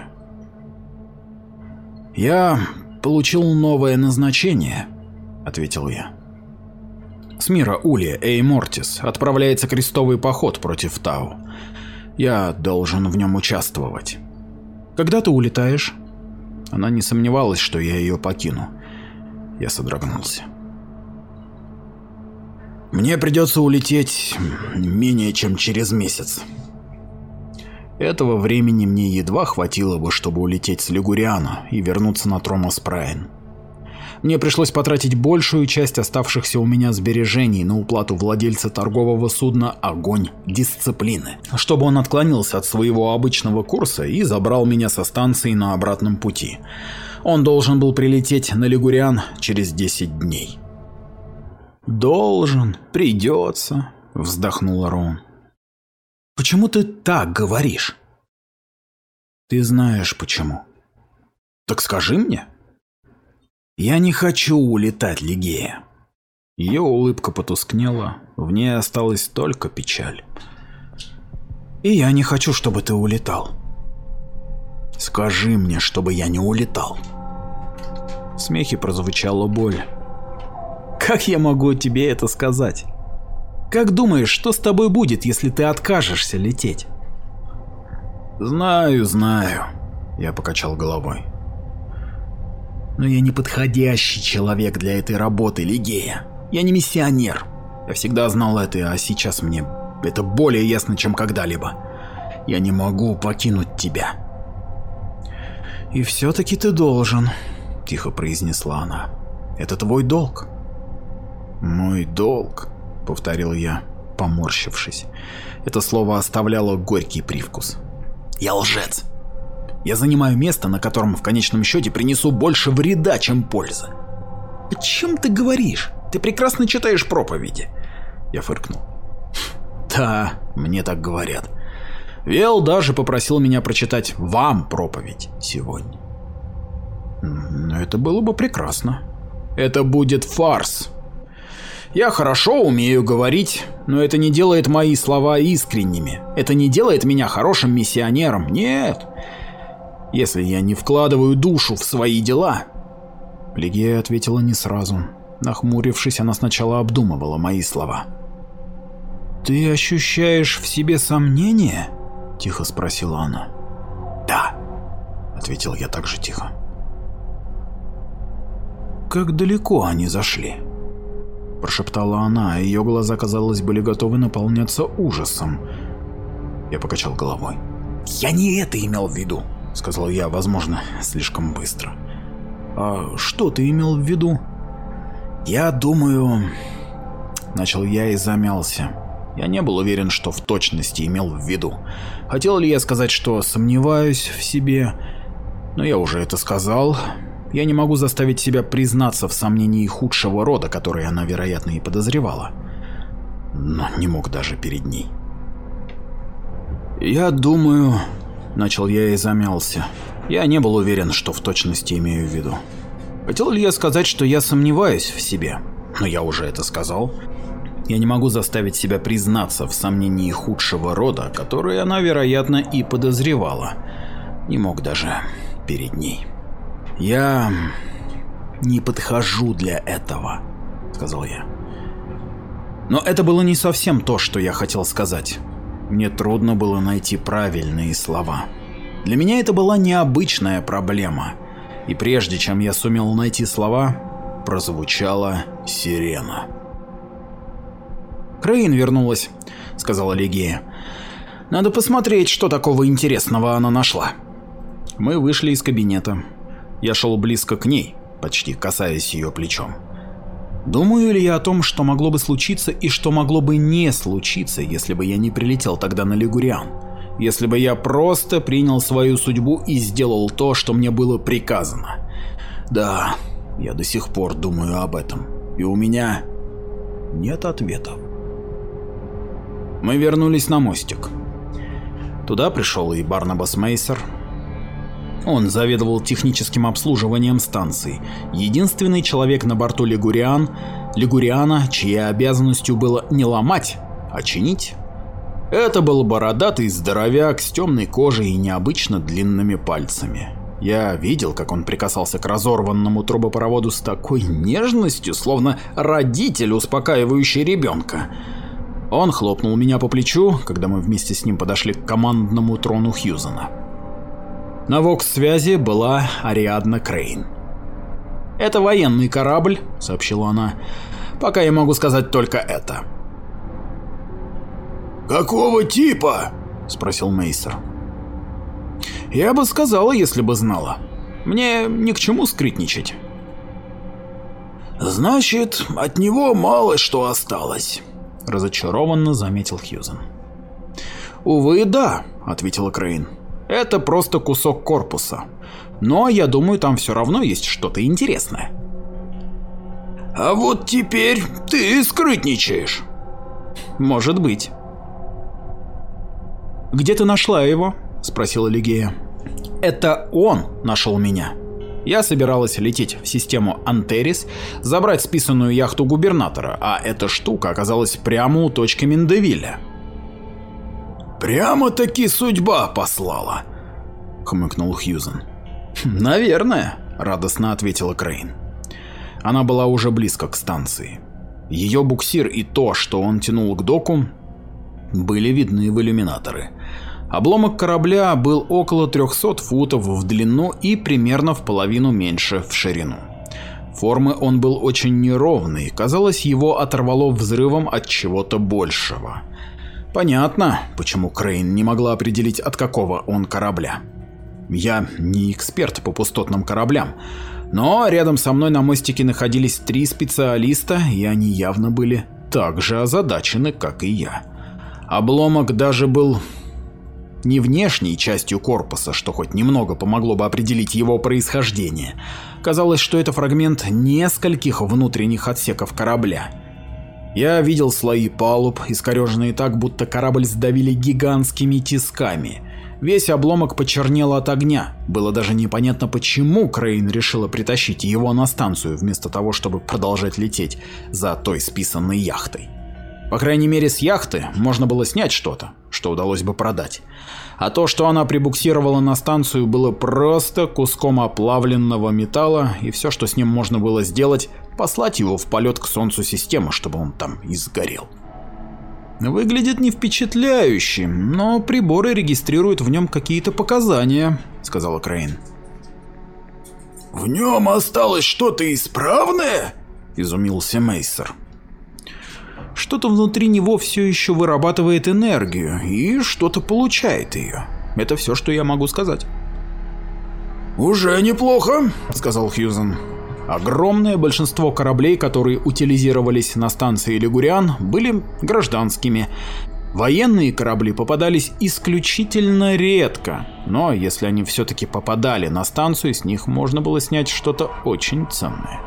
Speaker 1: «Я получил новое назначение», — ответил я. «С мира Улья Эй Мортис отправляется крестовый поход против Тау. Я должен в нем участвовать». «Когда ты улетаешь?» Она не сомневалась, что я ее покину. Я содрогнулся. Мне придется улететь менее чем через месяц. Этого времени мне едва хватило бы, чтобы улететь с Лигуриана и вернуться на Тромос Прайн. Мне пришлось потратить большую часть оставшихся у меня сбережений на уплату владельца торгового судна «Огонь Дисциплины», чтобы он отклонился от своего обычного курса и забрал меня со станции на обратном пути. Он должен был прилететь на Лигуриан через десять дней. «Должен, придется», — вздохнула Роун. «Почему ты так говоришь?» «Ты знаешь почему». «Так скажи мне». «Я не хочу улетать, Лигея». Ее улыбка потускнела, в ней осталась только печаль. «И я не хочу, чтобы ты улетал». «Скажи мне, чтобы я не улетал». В смехе прозвучала боль. «Как я могу тебе это сказать? Как думаешь, что с тобой будет, если ты откажешься лететь?» «Знаю, знаю», — я покачал головой. «Но я не подходящий человек для этой работы, Лигея. Я не миссионер. Я всегда знал это, а сейчас мне это более ясно, чем когда-либо. Я не могу покинуть тебя». «И все-таки ты должен», — тихо произнесла она. «Это твой долг». «Мой долг», — повторил я, поморщившись. Это слово оставляло горький привкус. «Я лжец. Я занимаю место, на котором в конечном счете принесу больше вреда, чем пользы». «О чем ты говоришь? Ты прекрасно читаешь проповеди». Я фыркнул. «Да, мне так говорят. Вел даже попросил меня прочитать вам проповедь сегодня». «Но это было бы прекрасно». «Это будет фарс. Я хорошо умею говорить, но это не делает мои слова искренними. Это не делает меня хорошим миссионером. Нет. Если я не вкладываю душу в свои дела». Лигея ответила не сразу. Нахмурившись, она сначала обдумывала мои слова. «Ты ощущаешь в себе сомнение?» — тихо спросила она. «Да», — ответил я так же тихо. «Как далеко они зашли?» — прошептала она, и ее глаза, казалось, были готовы наполняться ужасом. Я покачал головой. «Я не это имел в виду», — сказал я, возможно, слишком быстро. «А что ты имел в виду?» «Я думаю...» — начал я и замялся. Я не был уверен, что в точности имел в виду. Хотел ли я сказать, что сомневаюсь в себе? Но я уже это сказал. Я не могу заставить себя признаться в сомнении худшего рода, которое она, вероятно, и подозревала. Но не мог даже перед ней. «Я думаю...» — начал я и замялся. Я не был уверен, что в точности имею в виду. Хотел ли я сказать, что я сомневаюсь в себе? Но я уже это сказал. Я не могу заставить себя признаться в сомнении худшего рода, которое она, вероятно, и подозревала. Не мог даже перед ней. «Я не подхожу для этого», — сказал я. Но это было не совсем то, что я хотел сказать. Мне трудно было найти правильные слова. Для меня это была необычная проблема. И прежде чем я сумел найти слова, прозвучала сирена. «Крейн вернулась», — сказала Лигея. «Надо посмотреть, что такого интересного она нашла». Мы вышли из кабинета. Я шел близко к ней, почти касаясь ее плечом. Думаю ли я о том, что могло бы случиться и что могло бы не случиться, если бы я не прилетел тогда на Лигуриан? Если бы я просто принял свою судьбу и сделал то, что мне было приказано? Да, я до сих пор думаю об этом, и у меня нет ответов. Мы вернулись на мостик. Туда пришел и Барнабас Мейсер. Он заведовал техническим обслуживанием станции, единственный человек на борту Лигуриан, Лигуриана, чьей обязанностью было не ломать, а чинить. Это был бородатый здоровяк с темной кожей и необычно длинными пальцами. Я видел, как он прикасался к разорванному трубопроводу с такой нежностью, словно родитель, успокаивающий ребенка. Он хлопнул меня по плечу, когда мы вместе с ним подошли к командному трону Хьюзена. На вокс-связи была Ариадна Крейн. «Это военный корабль», — сообщила она. «Пока я могу сказать только это».
Speaker 2: «Какого типа?»
Speaker 1: — спросил Мейсер. «Я бы сказала, если бы знала. Мне ни к чему скрытничать».
Speaker 2: «Значит, от него мало что осталось», —
Speaker 1: разочарованно заметил Хьюзен. «Увы, да», — ответила Крейн. «Это просто кусок корпуса. Но я думаю, там все равно есть что-то интересное».
Speaker 2: «А вот теперь ты скрытничаешь».
Speaker 1: «Может быть». «Где ты нашла его?» — спросила Лигея. «Это он нашел меня. Я собиралась лететь в систему Антерис, забрать списанную яхту губернатора, а эта штука оказалась прямо у точки Миндевилля».
Speaker 2: «Прямо-таки судьба послала», — хмыкнул Хьюзен.
Speaker 1: «Наверное», — радостно ответила Крейн. Она была уже близко к станции. Ее буксир и то, что он тянул к доку, были видны в иллюминаторы. Обломок корабля был около трёхсот футов в длину и примерно в половину меньше в ширину. Формы он был очень неровный, казалось, его оторвало взрывом от чего-то большего. Понятно, почему Крейн не могла определить, от какого он корабля. Я не эксперт по пустотным кораблям, но рядом со мной на мостике находились три специалиста, и они явно были так же озадачены, как и я. Обломок даже был не внешней частью корпуса, что хоть немного помогло бы определить его происхождение. Казалось, что это фрагмент нескольких внутренних отсеков корабля. Я видел слои палуб, искореженные так, будто корабль сдавили гигантскими тисками. Весь обломок почернел от огня. Было даже непонятно, почему Крейн решила притащить его на станцию, вместо того, чтобы продолжать лететь за той списанной яхтой. По крайней мере, с яхты можно было снять что-то, что удалось бы продать. А то, что она прибуксировала на станцию, было просто куском оплавленного металла, и все, что с ним можно было сделать, послать его в полет к солнцу системы, чтобы он там и сгорел. «Выглядит не впечатляюще, но приборы регистрируют в нем какие-то показания», — сказала Крейн.
Speaker 2: «В нем осталось что-то исправное?» — изумился Мейсер.
Speaker 1: «Что-то внутри него все еще вырабатывает энергию, и что-то получает ее. Это все, что я могу сказать».
Speaker 2: «Уже неплохо»,
Speaker 1: — сказал Хьюзен. Огромное большинство кораблей, которые утилизировались на станции Лигуриан, были гражданскими. Военные корабли попадались исключительно редко, но если они все-таки попадали на станцию, с них можно было снять что-то очень ценное.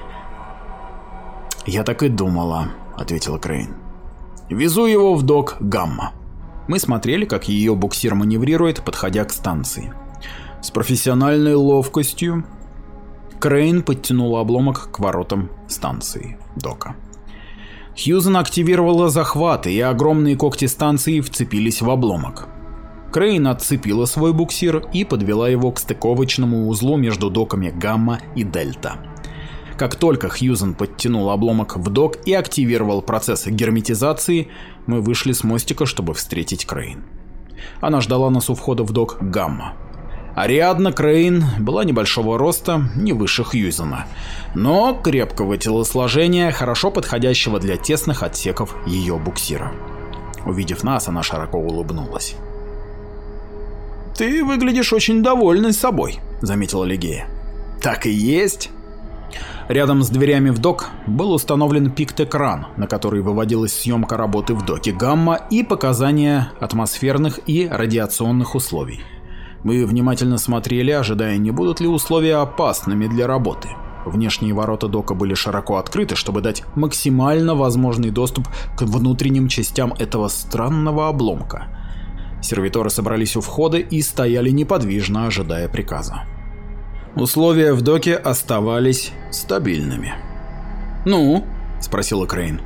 Speaker 1: «Я так и думала», — ответила Крейн. «Везу его в док Гамма». Мы смотрели, как ее буксир маневрирует, подходя к станции. С профессиональной ловкостью Крейн подтянула обломок к воротам станции дока. Хьюзен активировала захваты, и огромные когти станции вцепились в обломок. Крейн отцепила свой буксир и подвела его к стыковочному узлу между доками Гамма и Дельта. Как только Хьюзен подтянул обломок в док и активировал процесс герметизации, мы вышли с мостика, чтобы встретить Крейн. Она ждала нас у входа в док Гамма. Ариадна Крейн была небольшого роста, не выше Хьюзена, но крепкого телосложения, хорошо подходящего для тесных отсеков ее буксира. Увидев нас, она широко улыбнулась. «Ты выглядишь очень довольной собой», — заметила Лигея. «Так и есть». Рядом с дверями в док был установлен пикт-экран, на который выводилась съемка работы в доке Гамма и показания атмосферных и радиационных условий. Мы внимательно смотрели, ожидая, не будут ли условия опасными для работы. Внешние ворота дока были широко открыты, чтобы дать максимально возможный доступ к внутренним частям этого странного обломка. Сервиторы собрались у входа и стояли неподвижно, ожидая приказа. Условия в доке оставались стабильными. «Ну?» – спросила Крейн.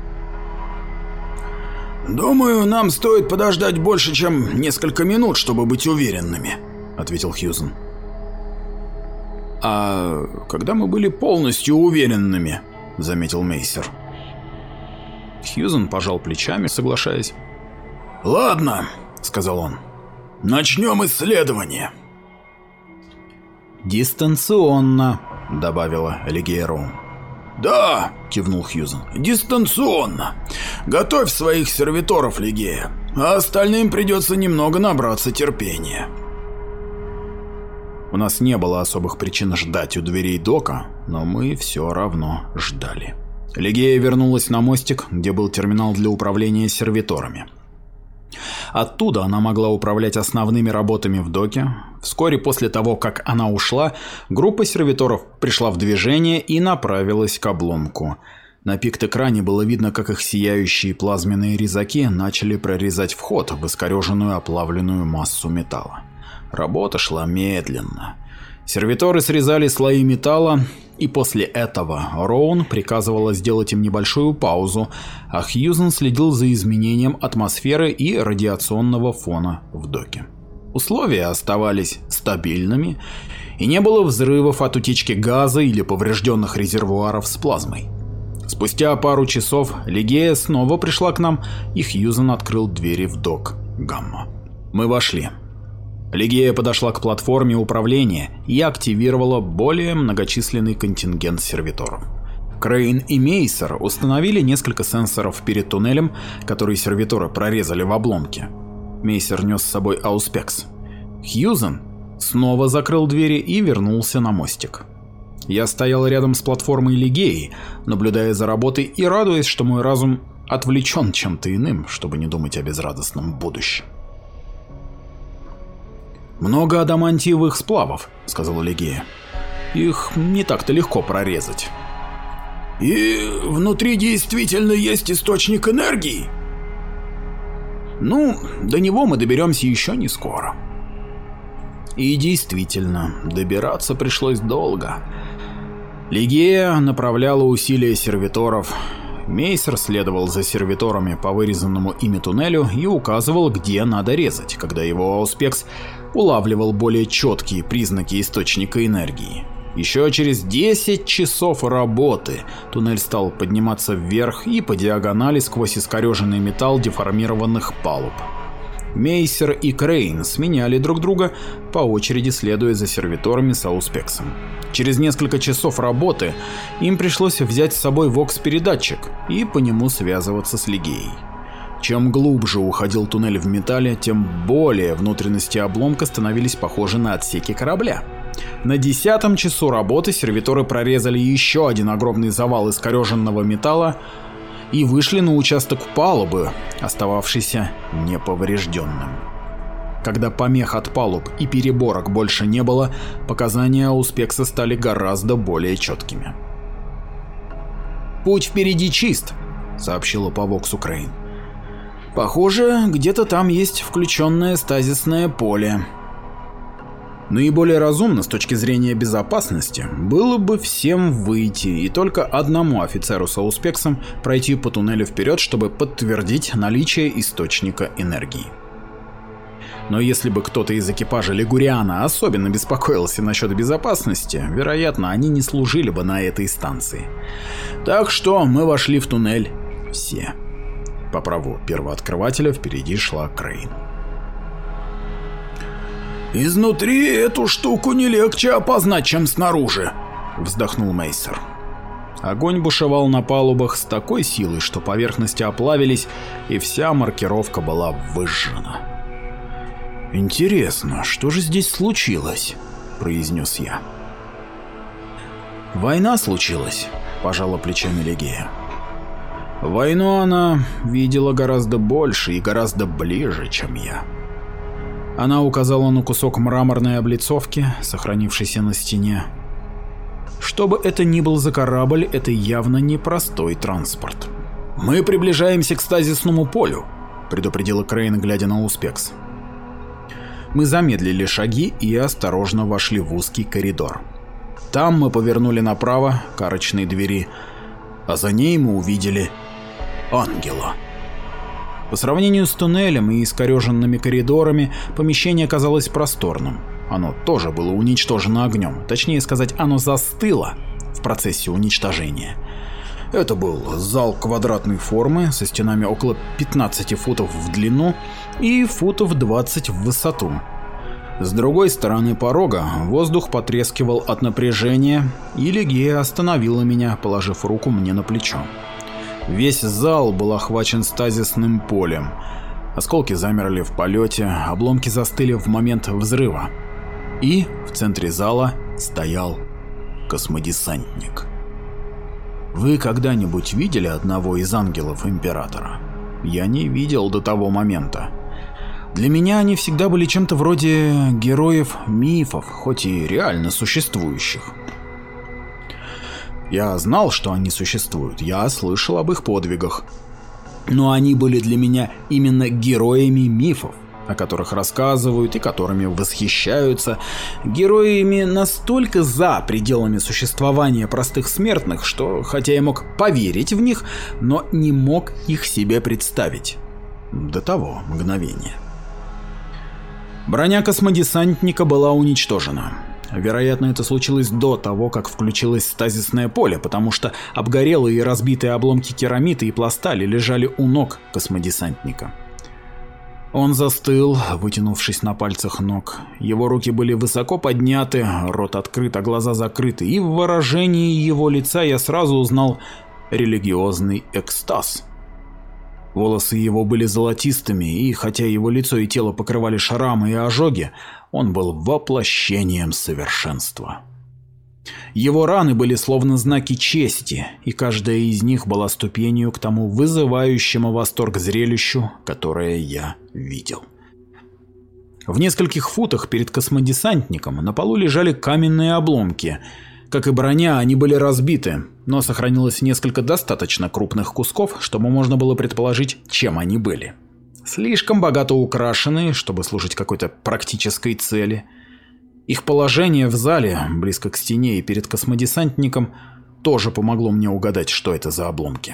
Speaker 2: «Думаю, нам стоит подождать больше, чем несколько минут, чтобы быть уверенными», — ответил Хьюзен.
Speaker 1: «А когда мы были полностью уверенными?» — заметил Мейсер. Хьюзен пожал плечами, соглашаясь.
Speaker 2: «Ладно», — сказал он, — «начнем исследование».
Speaker 1: «Дистанционно», — добавила Лигея Роун.
Speaker 2: «Да», — кивнул Хьюзен, — «дистанционно. Готовь своих сервиторов, Лигея, а остальным придется немного набраться терпения».
Speaker 1: У нас не было особых причин ждать у дверей дока, но мы все равно ждали. Лигея вернулась на мостик, где был терминал для управления сервиторами. Оттуда она могла управлять основными работами в доке. Вскоре после того, как она ушла, группа сервиторов пришла в движение и направилась к обломку. На пикт-экране было видно, как их сияющие плазменные резаки начали прорезать вход в искореженную оплавленную массу металла. Работа шла медленно. Сервиторы срезали слои металла, и после этого Роун приказывала сделать им небольшую паузу, а Хьюзен следил за изменением атмосферы и радиационного фона в доке. Условия оставались стабильными, и не было взрывов от утечки газа или поврежденных резервуаров с плазмой. Спустя пару часов Лигея снова пришла к нам, и Хьюзен открыл двери в док Гамма. Мы вошли. Лигея подошла к платформе управления и активировала более многочисленный контингент сервиторов. Крейн и Мейсер установили несколько сенсоров перед туннелем, который сервиторы прорезали в обломке. Мейсер нес с собой ауспекс. Хьюзен снова закрыл двери и вернулся на мостик. Я стоял рядом с платформой Лигеи, наблюдая за работой и радуясь, что мой разум отвлечен чем-то иным, чтобы не думать о безрадостном будущем. «Много адамантиевых сплавов», — сказала Лигея. «Их не так-то легко прорезать».
Speaker 2: «И внутри действительно есть источник энергии?»
Speaker 1: «Ну, до него мы доберемся еще не скоро». И действительно, добираться пришлось долго. Лигея направляла усилия сервиторов. Мейсер следовал за сервиторами по вырезанному ими туннелю и указывал, где надо резать, когда его ауспекс улавливал более четкие признаки источника энергии. Еще через десять часов работы туннель стал подниматься вверх и по диагонали сквозь искореженный металл деформированных палуб. Мейсер и Крейн сменяли друг друга, по очереди следуя за сервиторами с ауспексом. Через несколько часов работы им пришлось взять с собой вокс-передатчик и по нему связываться с Лигеей. Чем глубже уходил туннель в металле, тем более внутренности обломка становились похожи на отсеки корабля. На десятом часу работы сервиторы прорезали еще один огромный завал искореженного металла и вышли на участок палубы, остававшийся неповрежденным. Когда помех от палуб и переборок больше не было, показания ауспекса стали гораздо более четкими. «Путь впереди чист», — сообщила по воксу Крейн. «Похоже, где-то там есть включенное стазисное поле». Наиболее разумно с точки зрения безопасности было бы всем выйти и только одному офицеру с ауспексом пройти по туннелю вперед, чтобы подтвердить наличие источника энергии. Но если бы кто-то из экипажа Лигуриана особенно беспокоился насчет безопасности, вероятно, они не служили бы на этой станции. Так что мы вошли в туннель все. По праву первооткрывателя впереди шла Крейн.
Speaker 2: «Изнутри эту штуку не легче опознать, чем снаружи», — вздохнул Мейсер.
Speaker 1: Огонь бушевал на палубах с такой силой, что поверхности оплавились, и вся маркировка была выжжена. «Интересно, что же здесь случилось?» — произнес я. «Война случилась», — пожала плечами Лигея. Войну она видела гораздо больше и гораздо ближе, чем я. Она указала на кусок мраморной облицовки, сохранившейся на стене. Что бы это ни был за корабль, это явно не простой транспорт. «Мы приближаемся к стазисному полю», — предупредила Крейн, глядя на ауспекс. Мы замедлили шаги и осторожно вошли в узкий коридор. Там мы повернули направо к арочной двери, а за ней мы увидели ангела. По сравнению с туннелем и искореженными коридорами, помещение казалось просторным. Оно тоже было уничтожено огнем, точнее сказать, оно застыло в процессе уничтожения. Это был зал квадратной формы со стенами около пятнадцати футов в длину и футов двадцать в высоту. С другой стороны порога воздух потрескивал от напряжения, и Лигея остановила меня, положив руку мне на плечо. Весь зал был охвачен стазисным полем. Осколки замерли в полете, обломки застыли в момент взрыва. И в центре зала стоял космодесантник. Вы когда-нибудь видели одного из ангелов Императора? Я не видел до того момента. Для меня они всегда были чем-то вроде героев мифов, хоть и реально существующих. Я знал, что они существуют, я слышал об их подвигах. Но они были для меня именно героями мифов, о которых рассказывают и которыми восхищаются, героями настолько за пределами существования простых смертных, что, хотя я мог поверить в них, но не мог их себе представить. До того мгновения. Броня космодесантника была уничтожена. Вероятно, это случилось до того, как включилось стазисное поле, потому что обгорелые и разбитые обломки керамита и пластали лежали у ног космодесантника. Он застыл, вытянувшись на пальцах ног. Его руки были высоко подняты, рот открыт, а глаза закрыты, и в выражении его лица я сразу узнал религиозный экстаз. Волосы его были золотистыми, и хотя его лицо и тело покрывали шрамы и ожоги, он был воплощением совершенства. Его раны были словно знаки чести, и каждая из них была ступенью к тому вызывающему восторг зрелищу, которое я видел. В нескольких футах перед космодесантником на полу лежали каменные обломки. Как и броня, они были разбиты, но сохранилось несколько достаточно крупных кусков, чтобы можно было предположить, чем они были. Слишком богато украшенные, чтобы служить какой-то практической цели. Их положение в зале, близко к стене и перед космодесантником, тоже помогло мне угадать, что это за обломки.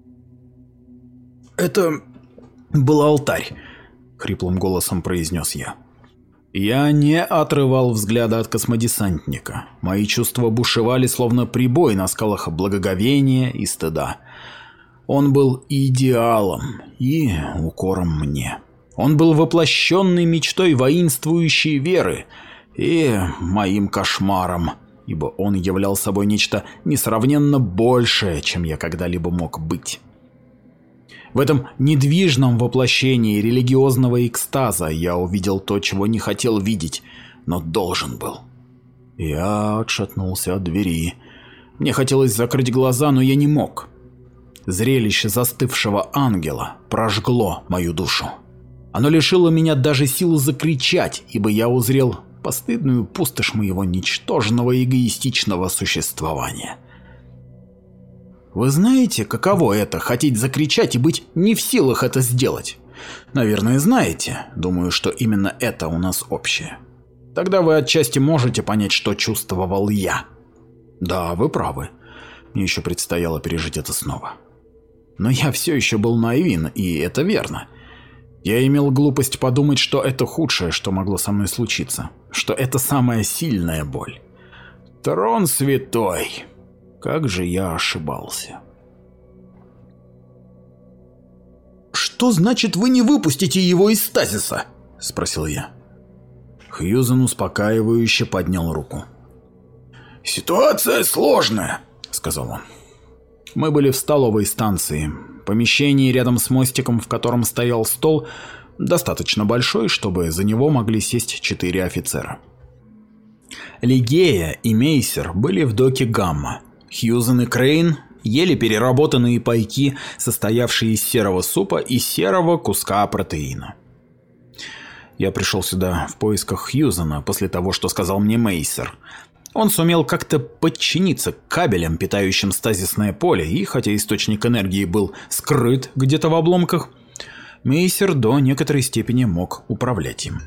Speaker 1: «Это был алтарь», — хриплым голосом произнес я. Я не отрывал взгляда от космодесантника. Мои чувства бушевали, словно прибой на скалах благоговения и стыда. Он был идеалом и укором мне. Он был воплощенной мечтой воинствующей веры и моим кошмаром, ибо он являл собой нечто несравненно большее, чем я когда-либо мог быть. В этом недвижном воплощении религиозного экстаза я увидел то, чего не хотел видеть, но должен был. Я отшатнулся от двери. Мне хотелось закрыть глаза, но я не мог. Зрелище застывшего ангела прожгло мою душу. Оно лишило меня даже силы закричать, ибо я узрел постыдную пустошь моего ничтожного эгоистичного существования. Вы знаете, каково это — хотеть закричать и быть не в силах это сделать? Наверное, знаете. Думаю, что именно это у нас общее. Тогда вы отчасти можете понять, что чувствовал я. Да, вы правы. Мне еще предстояло пережить это снова. Но я все еще был наивен, и это верно. Я имел глупость подумать, что это худшее, что могло со мной случиться. Что это самая сильная боль. Трон святой. Как же я ошибался. «Что значит, вы не выпустите его из стазиса?» – спросил я. Хьюзен успокаивающе поднял руку.
Speaker 2: «Ситуация сложная», – сказал он.
Speaker 1: Мы были в столовой станции, помещении рядом с мостиком, в котором стоял стол, достаточно большой, чтобы за него могли сесть четыре офицера. Лигея и Мейсер были в доке Гамма. Хьюзен и Крейн ели переработанные пайки, состоявшие из серого супа и серого куска протеина. Я пришел сюда в поисках Хьюзена после того, что сказал мне Мейсер. Он сумел как-то подчиниться кабелям, питающим стазисное поле, и хотя источник энергии был скрыт где-то в обломках, Мейсер до некоторой степени мог управлять им.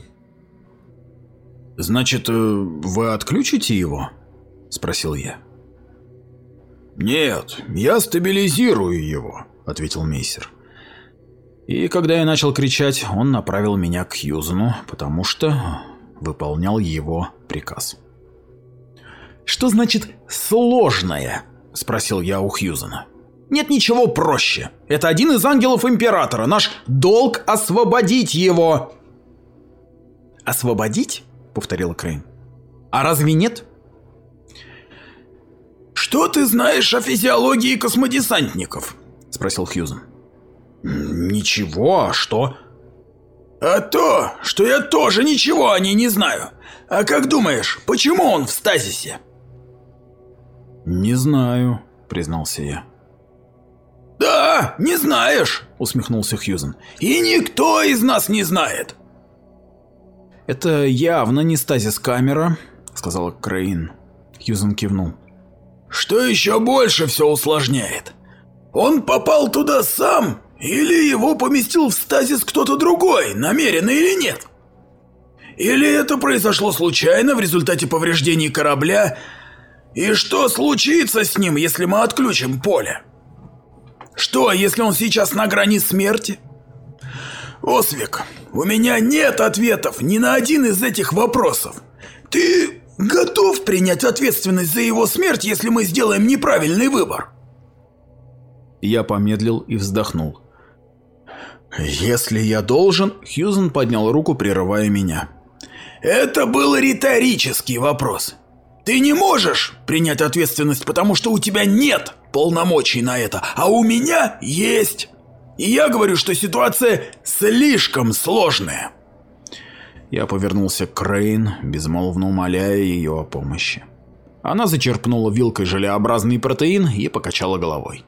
Speaker 1: «Значит, вы отключите его?» – спросил я.
Speaker 2: «Нет, я стабилизирую его», — ответил Мейсер.
Speaker 1: И когда я начал кричать, он направил меня к Хьюзену, потому что выполнял его приказ. «Что значит «сложное»?» – спросил я у Хьюзена. «Нет ничего проще. Это один из ангелов Императора. Наш долг освободить его». «Освободить?» — повторила Крейн. «А разве нет?»
Speaker 2: «Что ты знаешь о физиологии космодесантников?» — спросил Хьюзен.
Speaker 1: «Ничего, а что?»
Speaker 2: «А то, что я тоже ничего о ней не знаю. А как думаешь, почему он в стазисе?»
Speaker 1: «Не знаю», — признался я.
Speaker 2: «Да, не знаешь», — усмехнулся Хьюзен. «И никто из нас не знает».
Speaker 1: «Это явно не стазис-камера», — сказала Крейн. Хьюзен кивнул.
Speaker 2: «Что еще больше все усложняет? Он попал туда сам, или его поместил в стазис кто-то другой, намеренно или нет? Или это произошло случайно в результате повреждений корабля? И что случится с ним, если мы отключим поле? Что, если он сейчас на грани смерти? Освик, у меня нет ответов ни на один из этих вопросов. Ты готов принять ответственность за его смерть, если мы сделаем неправильный выбор?»
Speaker 1: Я помедлил и вздохнул. «Если я должен...» — Хьюзен поднял руку, прерывая меня.
Speaker 2: «Это был риторический вопрос. Ты не можешь принять ответственность, потому что у тебя нет полномочий на это, а у меня есть. И я говорю, что ситуация слишком сложная».
Speaker 1: Я повернулся к Крейн, безмолвно умоляя ее о помощи. Она зачерпнула вилкой желеобразный протеин и покачала головой.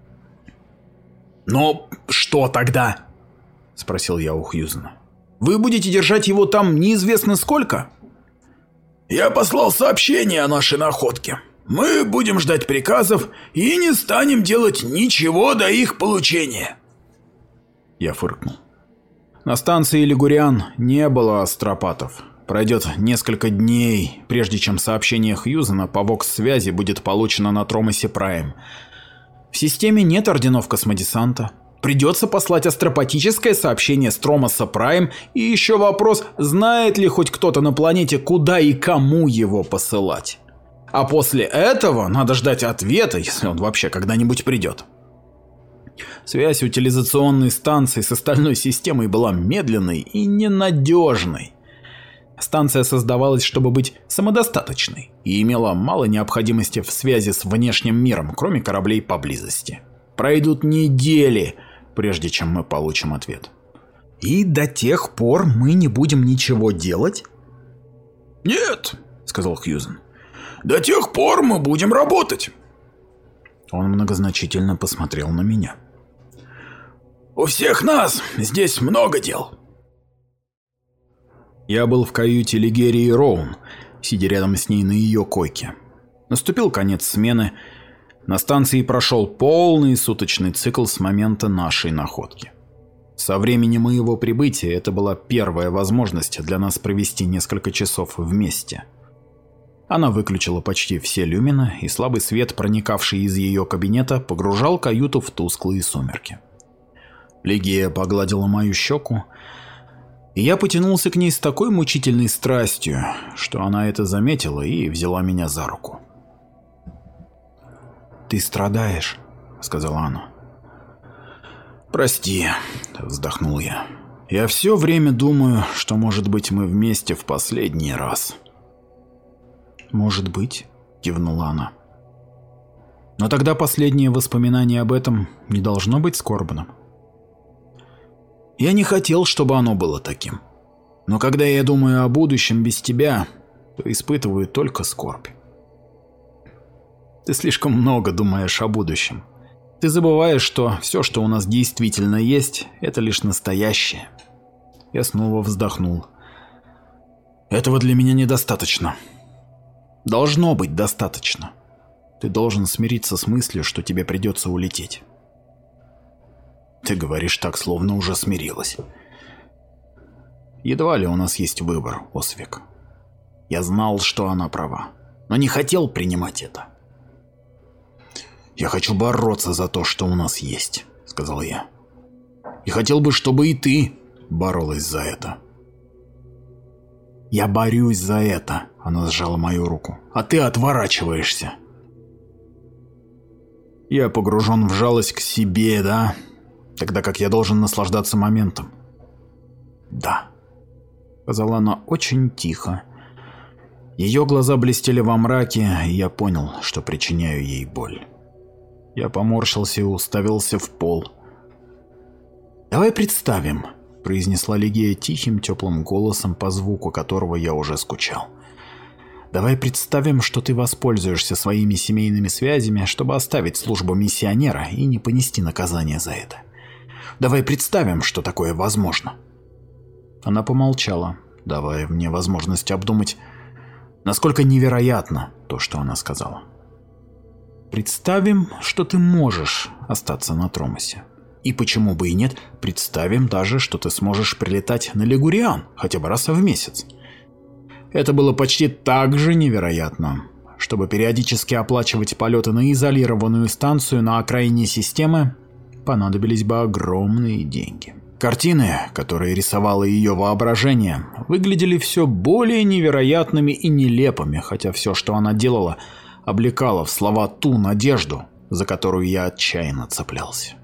Speaker 1: «Но что тогда?» — спросил я у Хьюзена. «Вы будете держать его там неизвестно сколько?»
Speaker 2: «Я послал сообщение о нашей находке. Мы будем ждать приказов и не станем делать ничего до их получения».
Speaker 1: Я фыркнул. На станции Лигуриан не было астропатов. Пройдет несколько дней, прежде чем сообщение Хьюзена по вокс-связи будет получено на Тромосе Прайм. В системе нет орденов космодесанта. Придется послать астропатическое сообщение с Тромоса Прайм, и еще вопрос, знает ли хоть кто-то на планете, куда и кому его посылать. А после этого надо ждать ответа, если он вообще когда-нибудь придет. Связь утилизационной станции с остальной системой была медленной и ненадежной. Станция создавалась, чтобы быть самодостаточной, и имела мало необходимости в связи с внешним миром, кроме кораблей поблизости. Пройдут недели, прежде чем мы получим ответ. «И до тех пор мы не будем ничего делать?»
Speaker 2: «Нет», — сказал Хьюзен. «До тех пор мы будем работать».
Speaker 1: Он многозначительно посмотрел на меня.
Speaker 2: «У всех нас здесь много дел».
Speaker 1: Я был в каюте Лигерии Роун, сидя рядом с ней на ее койке. Наступил конец смены. На станции прошел полный суточный цикл с момента нашей находки. Со времени моего прибытия это была первая возможность для нас провести несколько часов вместе. Она выключила почти все люмины, и слабый свет, проникавший из ее кабинета, погружал каюту в тусклые сумерки. Лигия погладила мою щеку, и я потянулся к ней с такой мучительной страстью, что она это заметила и взяла меня за руку. «Ты страдаешь», — сказала она. «Прости», — вздохнул я. «Я все время думаю, что, может быть, мы вместе в последний раз». «Может быть», — кивнула она. «Но тогда последнее воспоминание об этом не должно быть скорбным». Я не хотел, чтобы оно было таким. Но когда я думаю о будущем без тебя, то испытываю только скорбь. Ты слишком много думаешь о будущем. Ты забываешь, что все, что у нас действительно есть, это лишь настоящее. Я снова вздохнул. Этого для меня недостаточно. Должно быть достаточно. Ты должен смириться с мыслью, что тебе придется улететь. Ты говоришь так, словно уже смирилась. Едва ли у нас есть выбор, Освик. Я знал, что она права, но не хотел принимать это. «Я хочу бороться за то, что у нас есть», — сказал я. «И хотел бы, чтобы и ты боролась за это». «Я борюсь за это», — она сжала мою руку, — «а ты отворачиваешься». «Я погружен в жалость к себе, да? Тогда как я должен наслаждаться моментом». «Да». — сказала она очень тихо. Ее глаза блестели во мраке, и я понял, что причиняю ей боль. Я поморщился и уставился в пол. «Давай представим», — произнесла Лигея тихим, теплым голосом, по звуку которого я уже скучал. «Давай представим, что ты воспользуешься своими семейными связями, чтобы оставить службу миссионера и не понести наказание за это. Давай представим, что такое возможно». Она помолчала, давая мне возможность обдумать, насколько невероятно то, что она сказала. «Представим, что ты можешь остаться на Тромосе. И почему бы и нет, представим даже, что ты сможешь прилетать на Лигуриан хотя бы раз в месяц. Это было почти так же невероятно. Чтобы периодически оплачивать полеты на изолированную станцию на окраине системы, понадобились бы огромные деньги». Картины, которые рисовало ее воображение, выглядели все более невероятными и нелепыми, хотя все, что она делала, облекало в слова ту надежду, за которую я отчаянно цеплялся.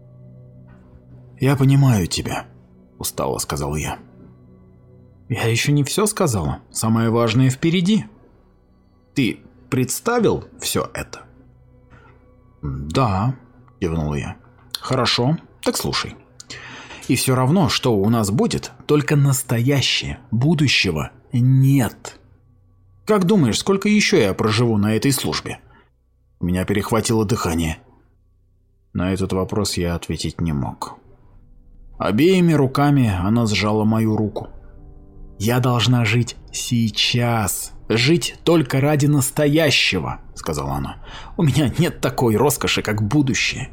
Speaker 1: «Я понимаю тебя», — устало сказал я. «Я еще не все сказала. Самое важное впереди. Ты представил все это?» «Да», — кивнул я. «Хорошо, так слушай. И все равно, что у нас будет, только настоящее, будущего нет. Как думаешь, сколько еще я проживу на этой службе?» У меня перехватило дыхание. На этот вопрос я ответить не мог. Обеими руками она сжала мою руку. «Я должна жить сейчас, жить только ради настоящего», — сказала она. «У меня нет такой роскоши, как будущее».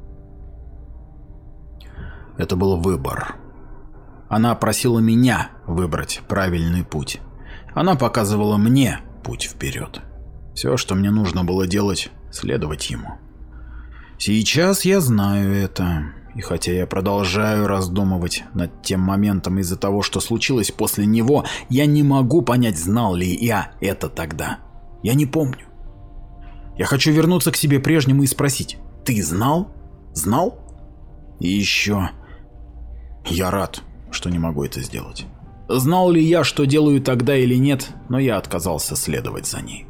Speaker 1: Это был выбор. Она просила меня выбрать правильный путь. Она показывала мне путь вперед. Все, что мне нужно было делать, следовать ему. Сейчас я знаю это, и хотя я продолжаю раздумывать над тем моментом из-за того, что случилось после него, я не могу понять, знал ли я это тогда. Я не помню. Я хочу вернуться к себе прежнему и спросить: «Ты знал? Знал?» И еще... Я рад, что не могу это сделать. Знал ли я, что делаю тогда или нет, но я отказался следовать за ней.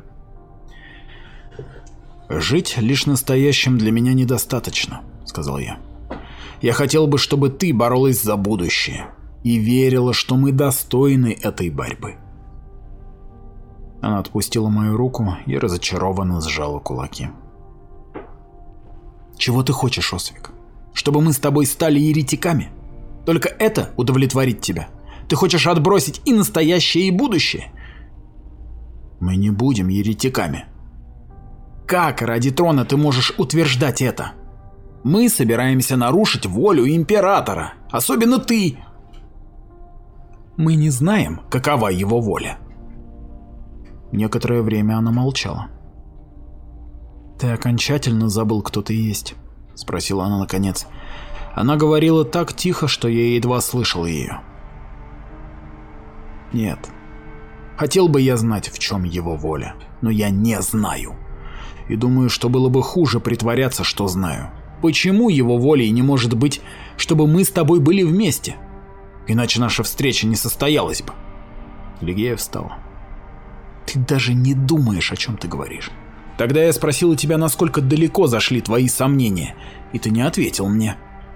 Speaker 1: «Жить лишь настоящим для меня недостаточно», — сказал я. «Я хотел бы, чтобы ты боролась за будущее и верила, что мы достойны этой борьбы». Она отпустила мою руку и разочарованно сжала кулаки. «Чего ты хочешь, Освик? Чтобы мы с тобой стали еретиками? Только это удовлетворит тебя? Ты хочешь отбросить и настоящее, и будущее?» «Мы не будем еретиками». «Как ради трона ты можешь утверждать это? Мы собираемся нарушить волю императора, особенно ты. Мы не знаем, какова его воля». Некоторое время она молчала. «Ты окончательно забыл, кто ты есть?» — спросила она наконец. Она говорила так тихо, что я едва слышал ее. «Нет. Хотел бы я знать, в чем его воля, но я не знаю. И думаю, что было бы хуже притворяться, что знаю. Почему его волей не может быть, чтобы мы с тобой были вместе? Иначе наша встреча не состоялась бы». Лигея встала. «Ты даже не думаешь, о чем ты говоришь. Тогда я спросил у тебя, насколько далеко зашли твои сомнения, и ты не ответил мне».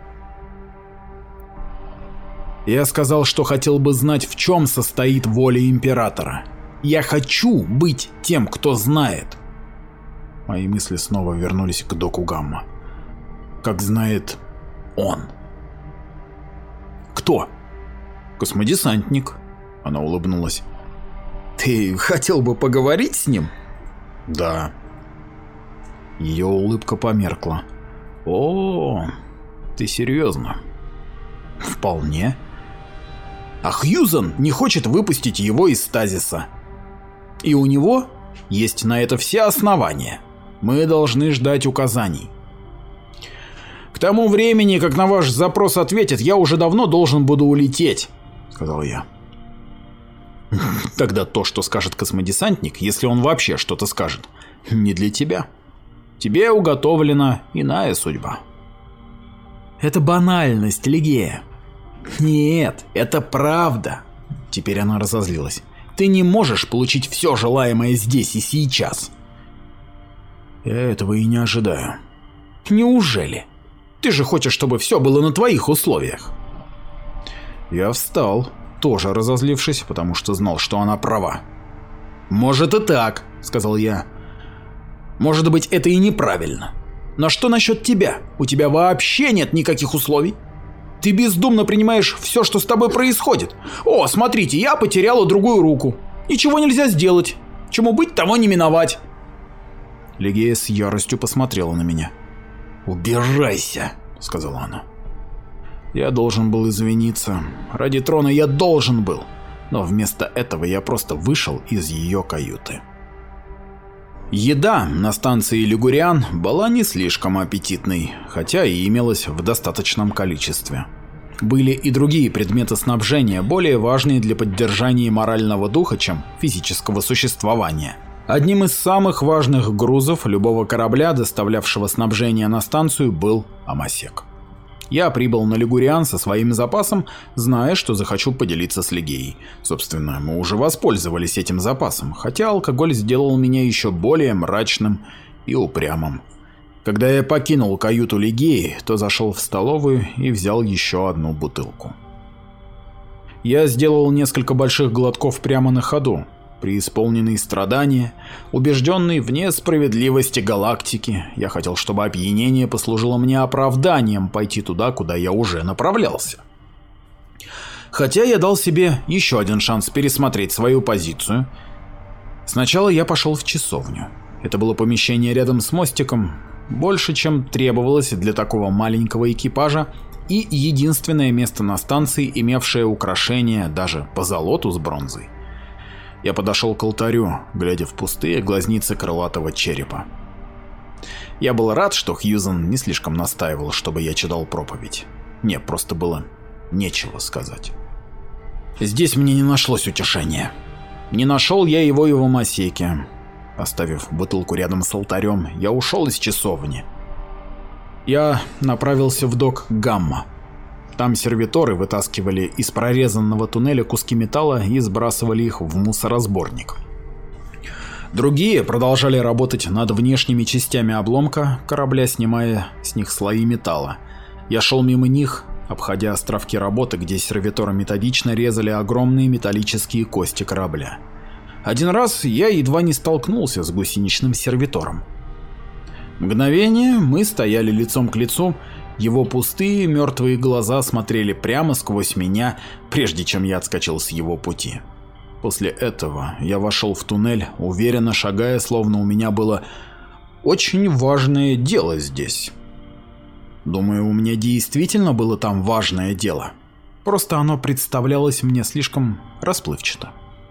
Speaker 1: «Я сказал, что хотел бы знать, в чем состоит воля императора. Я хочу быть тем, кто знает». Мои мысли снова вернулись к доку Гамма. Как знает он. «Кто?» «Космодесантник». Она улыбнулась. «Ты хотел бы поговорить с ним?» «Да». Ее улыбка померкла. «О, ты серьезно?» «Вполне. А Хьюзен не хочет выпустить его из стазиса. И у него есть на это все основания. Мы должны ждать указаний. К тому времени, как на ваш запрос ответят, я уже давно должен буду улететь», — сказал я. «Тогда то, что скажет космодесантник, если он вообще что-то скажет, не для тебя. Тебе уготовлена иная судьба». «Это банальность, Лигея». «Нет, это правда. Теперь она разозлилась. Ты не можешь получить все желаемое здесь и сейчас. Я этого и не ожидаю. Неужели? Ты же хочешь, чтобы все было на твоих условиях. Я встал, тоже разозлившись, потому что знал, что она права. «Может и так», — сказал я. «Может быть, это и неправильно. Но что насчет тебя? У тебя вообще нет никаких условий. Ты бездумно принимаешь все, что с тобой происходит. О, смотрите, я потеряла другую руку. Ничего нельзя сделать. Чему быть, того не миновать». Лигея с яростью посмотрела на меня. «Убирайся», — сказала она. Я должен был извиниться. Ради трона я должен был. Но вместо этого я просто вышел из ее каюты. Еда на станции Лигуриан была не слишком аппетитной, хотя и имелась в достаточном количестве. Были и другие предметы снабжения, более важные для поддержания морального духа, чем физического существования. Одним из самых важных грузов любого корабля, доставлявшего снабжение на станцию, был амасек. Я прибыл на Лигуриан со своим запасом, зная, что захочу поделиться с Лигеей. Собственно, мы уже воспользовались этим запасом, хотя алкоголь сделал меня еще более мрачным и упрямым. Когда я покинул каюту Лигеи, то зашел в столовую и взял еще одну бутылку. Я сделал несколько больших глотков прямо на ходу, преисполненный страдания, убежденный в несправедливости галактики. Я хотел, чтобы опьянение послужило мне оправданием пойти туда, куда я уже направлялся. Хотя я дал себе еще один шанс пересмотреть свою позицию. Сначала я пошел в часовню. Это было помещение рядом с мостиком, больше, чем требовалось для такого маленького экипажа, и единственное место на станции, имевшее украшения даже по золоту с бронзой. Я подошел к алтарю, глядя в пустые глазницы крылатого черепа. Я был рад, что Хьюзен не слишком настаивал, чтобы я читал проповедь. Мне просто было нечего сказать. Здесь мне не нашлось утешения. Не нашел я его и в амасеке. Оставив бутылку рядом с алтарем, я ушел из часовни. Я направился в док Гамма. Там сервиторы вытаскивали из прорезанного туннеля куски металла и сбрасывали их в мусоросборник. Другие продолжали работать над внешними частями обломка корабля, снимая с них слои металла. Я шел мимо них, обходя островки работы, где сервиторы методично резали огромные металлические кости корабля. Один раз я едва не столкнулся с гусеничным сервитором. Мгновение мы стояли лицом к лицу. Его пустые мертвые глаза смотрели прямо сквозь меня, прежде чем я отскочил с его пути. После этого я вошел в туннель, уверенно шагая, словно у меня было очень важное дело здесь. Думаю, у меня действительно было там важное дело. Просто оно представлялось мне слишком расплывчато.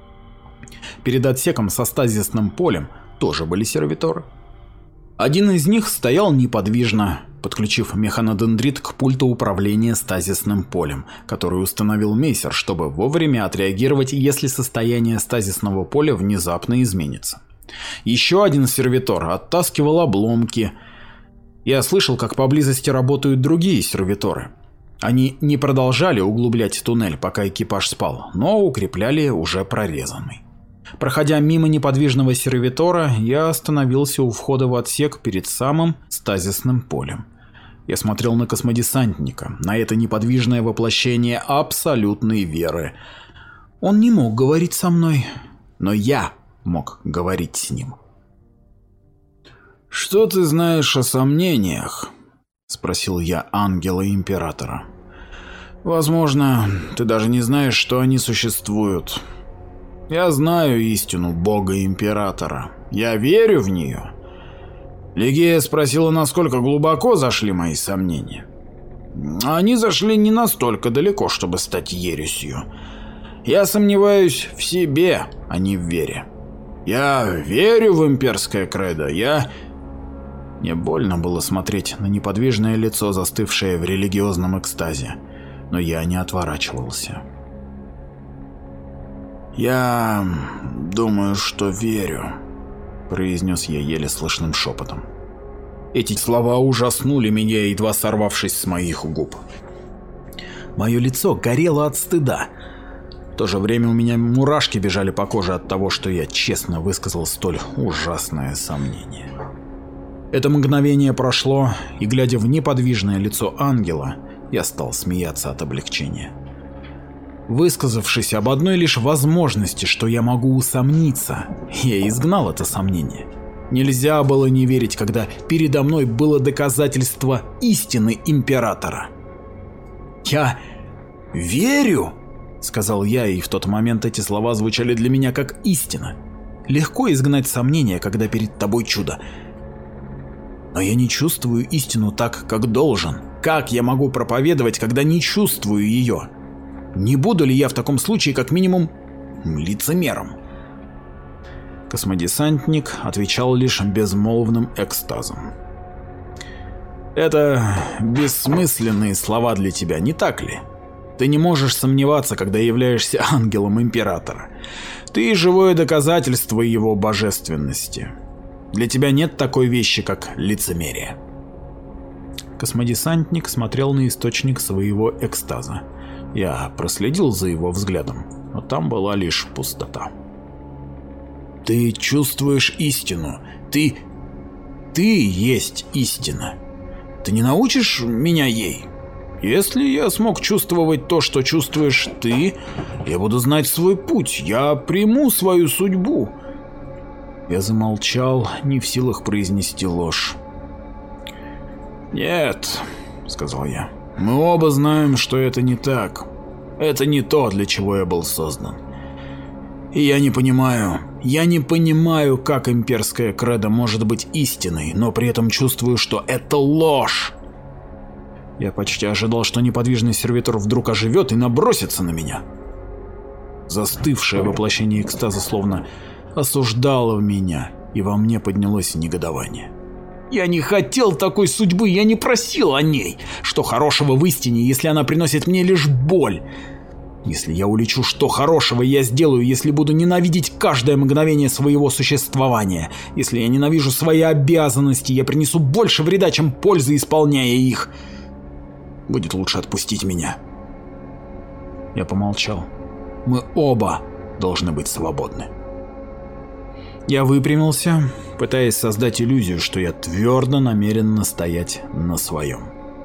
Speaker 1: Перед отсеком со стазисным полем тоже были сервиторы. Один из них стоял неподвижно, подключив механодендрит к пульту управления стазисным полем, который установил Мейсер, чтобы вовремя отреагировать, если состояние стазисного поля внезапно изменится. Еще один сервитор оттаскивал обломки. Я слышал, как поблизости работают другие сервиторы. Они не продолжали углублять туннель, пока экипаж спал, но укрепляли уже прорезанный. Проходя мимо неподвижного сервитора, я остановился у входа в отсек перед самым стазисным полем. Я смотрел на космодесантника, на это неподвижное воплощение абсолютной веры. Он не мог говорить со мной, но я мог говорить с ним. «Что ты знаешь о сомнениях?» — спросил я ангела Императора. «Возможно, ты даже не знаешь, что они существуют. Я знаю истину Бога Императора. Я верю в нее». Лигея спросила, насколько глубоко зашли мои сомнения. Они зашли не настолько далеко, чтобы стать ересью. Я сомневаюсь в себе, а не в вере. Я верю в имперское кредо. Я... Мне больно было смотреть на неподвижное лицо, застывшее в религиозном экстазе, но я не отворачивался. «Я думаю, что верю», — произнес я еле слышным шепотом. Эти слова ужаснули меня, едва сорвавшись с моих губ. Мое лицо горело от стыда. В то же время у меня мурашки бежали по коже от того, что я честно высказал столь ужасное сомнение. Это мгновение прошло, и, глядя в неподвижное лицо ангела, я стал смеяться от облегчения. Высказавшись об одной лишь возможности, что я могу усомниться, я изгнал это сомнение. Нельзя было не верить, когда передо мной было доказательство истины императора. «Я верю!» — сказал я, и в тот момент эти слова звучали для меня как истина. Легко изгнать сомнения, когда перед тобой чудо. Но я не чувствую истину так, как должен. Как я могу проповедовать, когда не чувствую ее? Не буду ли я в таком случае как минимум лицемером? Космодесантник отвечал лишь безмолвным экстазом. Это бессмысленные слова для тебя, не так ли? Ты не можешь сомневаться, когда являешься ангелом императора. Ты живое доказательство его божественности. Для тебя нет такой вещи, как лицемерие. Космодесантник смотрел на источник своего экстаза. Я проследил за его взглядом, но там была лишь пустота. Ты чувствуешь истину. Ты... Ты есть истина. Ты не научишь меня ей? Если я смог чувствовать то, что чувствуешь ты, я буду знать свой путь, я приму свою судьбу. Я замолчал, не в силах произнести ложь. «Нет», — сказал я, — «мы оба знаем, что это не так. Это не то, для чего я был создан. И я не понимаю, я не понимаю, как имперская кредо может быть истиной, но при этом чувствую, что это ложь». Я почти ожидал, что неподвижный сервитор вдруг оживет и набросится на меня. Застывшее воплощение экстаза словно осуждало меня, и во мне поднялось негодование. Я не хотел такой судьбы, я не просил о ней. Что хорошего в истине, если она приносит мне лишь боль? Если я улечу, что хорошего я сделаю, если буду ненавидеть каждое мгновение своего существования? Если я ненавижу свои обязанности, я принесу больше вреда, чем пользы, исполняя их. Будет лучше отпустить меня. Я помолчал. Мы оба должны быть свободны. Я выпрямился, пытаясь создать иллюзию, что я твердо намерен настоять на своем.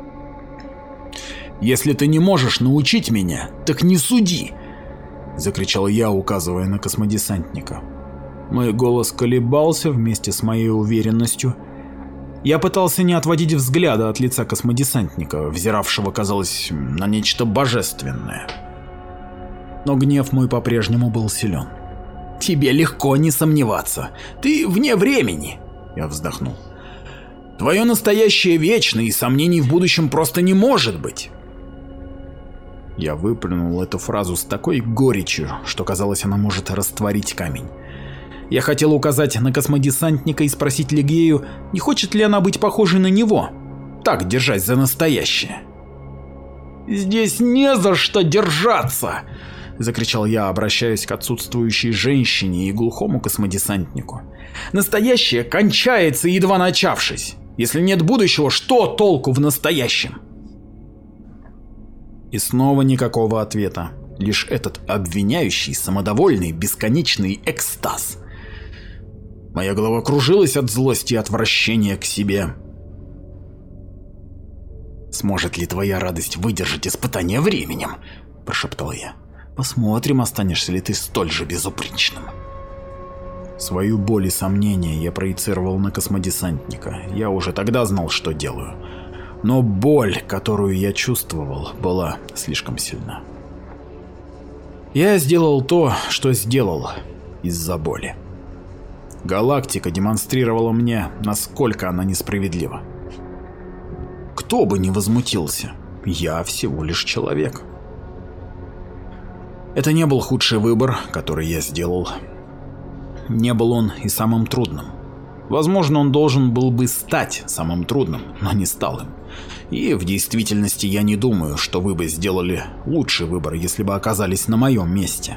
Speaker 1: «Если ты не можешь научить меня, так не суди!» — закричал я, указывая на космодесантника. Мой голос колебался вместе с моей уверенностью. Я пытался не отводить взгляда от лица космодесантника, взиравшего, казалось, на нечто божественное. Но гнев мой по-прежнему был силен. «Тебе легко не сомневаться. Ты вне времени», — я вздохнул. «Твое настоящее вечно, и сомнений в будущем просто не может быть». Я выплюнул эту фразу с такой горечью, что казалось, она может растворить камень. Я хотел указать на космодесантника и спросить Легею, не хочет ли она быть похожей на него, так держась за настоящее. «Здесь не за что держаться!» — закричал я, обращаясь к отсутствующей женщине и глухому космодесантнику. «Настоящее кончается, едва начавшись. Если нет будущего, что толку в настоящем?» И снова никакого ответа, лишь этот обвиняющий, самодовольный, бесконечный экстаз. Моя голова кружилась от злости и отвращения к себе. «Сможет ли твоя радость выдержать испытание временем?» – прошептал я. «Посмотрим, останешься ли ты столь же безупречным». Свою боль и сомнения я проецировал на космодесантника. Я уже тогда знал, что делаю. Но боль, которую я чувствовал, была слишком сильна. Я сделал то, что сделал из-за боли. Галактика демонстрировала мне, насколько она несправедлива. Кто бы ни возмутился, я всего лишь человек. Это не был худший выбор, который я сделал. Не был он и самым трудным. Возможно, он должен был бы стать самым трудным, но не стал им. И в действительности я не думаю, что вы бы сделали лучший выбор, если бы оказались на моем месте.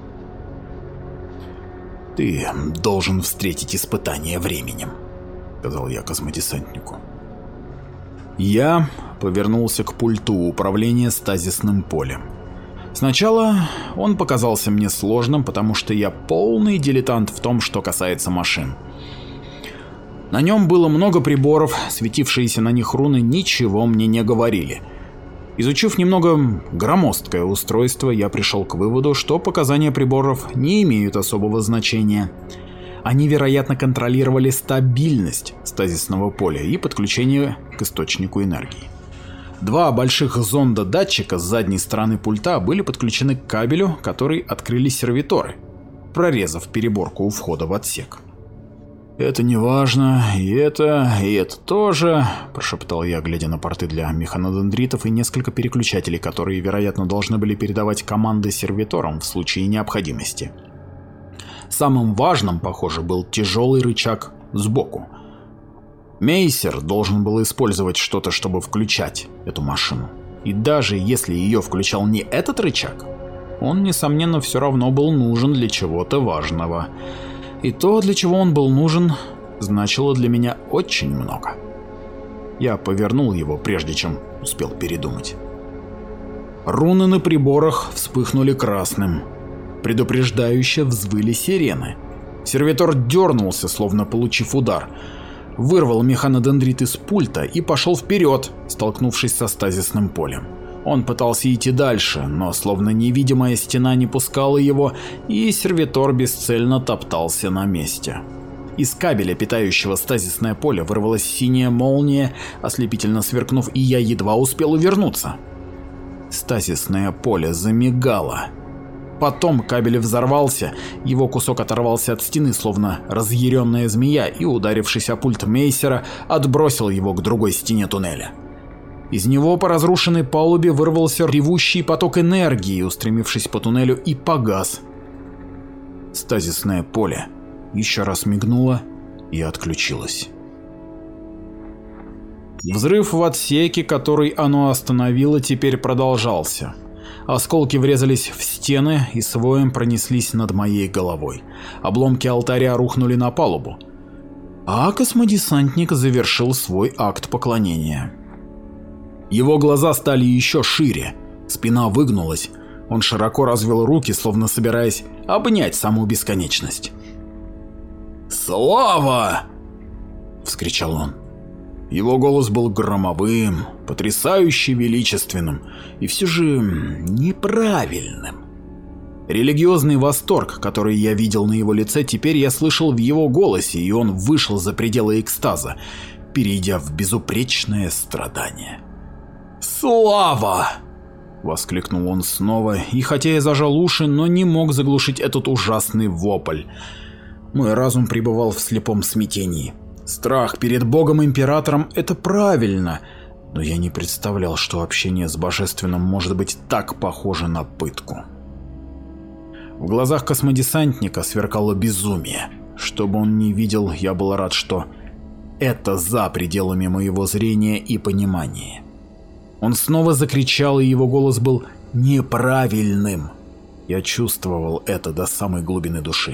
Speaker 1: «Ты должен встретить испытание временем», — сказал я космодесантнику. Я повернулся к пульту управления стазисным полем. Сначала он показался мне сложным, потому что я полный дилетант в том, что касается машин. На нем было много приборов, светившиеся на них руны ничего мне не говорили. Изучив немного громоздкое устройство, я пришел к выводу, что показания приборов не имеют особого значения. Они, вероятно, контролировали стабильность стазисного поля и подключение к источнику энергии. Два больших зонда-датчика с задней стороны пульта были подключены к кабелю, который открыли сервиторы, прорезав переборку у входа в отсек. «Это не важно, и это, и это тоже», – прошептал я, глядя на порты для механодендритов и несколько переключателей, которые, вероятно, должны были передавать команды сервиторам в случае необходимости. Самым важным, похоже, был тяжелый рычаг сбоку. Мейсер должен был использовать что-то, чтобы включать эту машину. И даже если ее включал не этот рычаг, он, несомненно, все равно был нужен для чего-то важного. И то, для чего он был нужен, значило для меня очень много. Я повернул его, прежде чем успел передумать. Руны на приборах вспыхнули красным. Предупреждающе взвыли сирены. Сервитор дернулся, словно получив удар. Вырвал механодендрит из пульта и пошел вперед, столкнувшись со стазисным полем. Он пытался идти дальше, но словно невидимая стена не пускала его, и сервитор бесцельно топтался на месте. Из кабеля, питающего стазисное поле, вырвалась синяя молния, ослепительно сверкнув, и я едва успел увернуться. Стазисное поле замигало. Потом кабель взорвался, его кусок оторвался от стены, словно разъяренная змея, и, ударившись о пульт Мейсера, отбросил его к другой стене туннеля. Из него по разрушенной палубе вырвался ревущий поток энергии, устремившись по туннелю, и погас. Стазисное поле еще раз мигнуло и отключилось. Взрыв в отсеке, который оно остановило, теперь продолжался. Осколки врезались в стены и с воем пронеслись над моей головой. Обломки алтаря рухнули на палубу. А космодесантник завершил свой акт поклонения. Его глаза стали еще шире, спина выгнулась, он широко развел руки, словно собираясь обнять саму бесконечность. «Слава!» — вскричал он. Его голос был громовым, потрясающе величественным и все же неправильным. Религиозный восторг, который я видел на его лице, теперь я слышал в его голосе, и он вышел за пределы экстаза, перейдя в безупречное страдание. «Слава!» — воскликнул он снова, и хотя я зажал уши, но не мог заглушить этот ужасный вопль. Мой разум пребывал в слепом смятении. Страх перед Богом-Императором — это правильно, но я не представлял, что общение с Божественным может быть так похоже на пытку. В глазах космодесантника сверкало безумие. Что бы он ни видел, я был рад, что это за пределами моего зрения и понимания. Он снова закричал, и его голос был неправильным. Я чувствовал это до самой глубины души.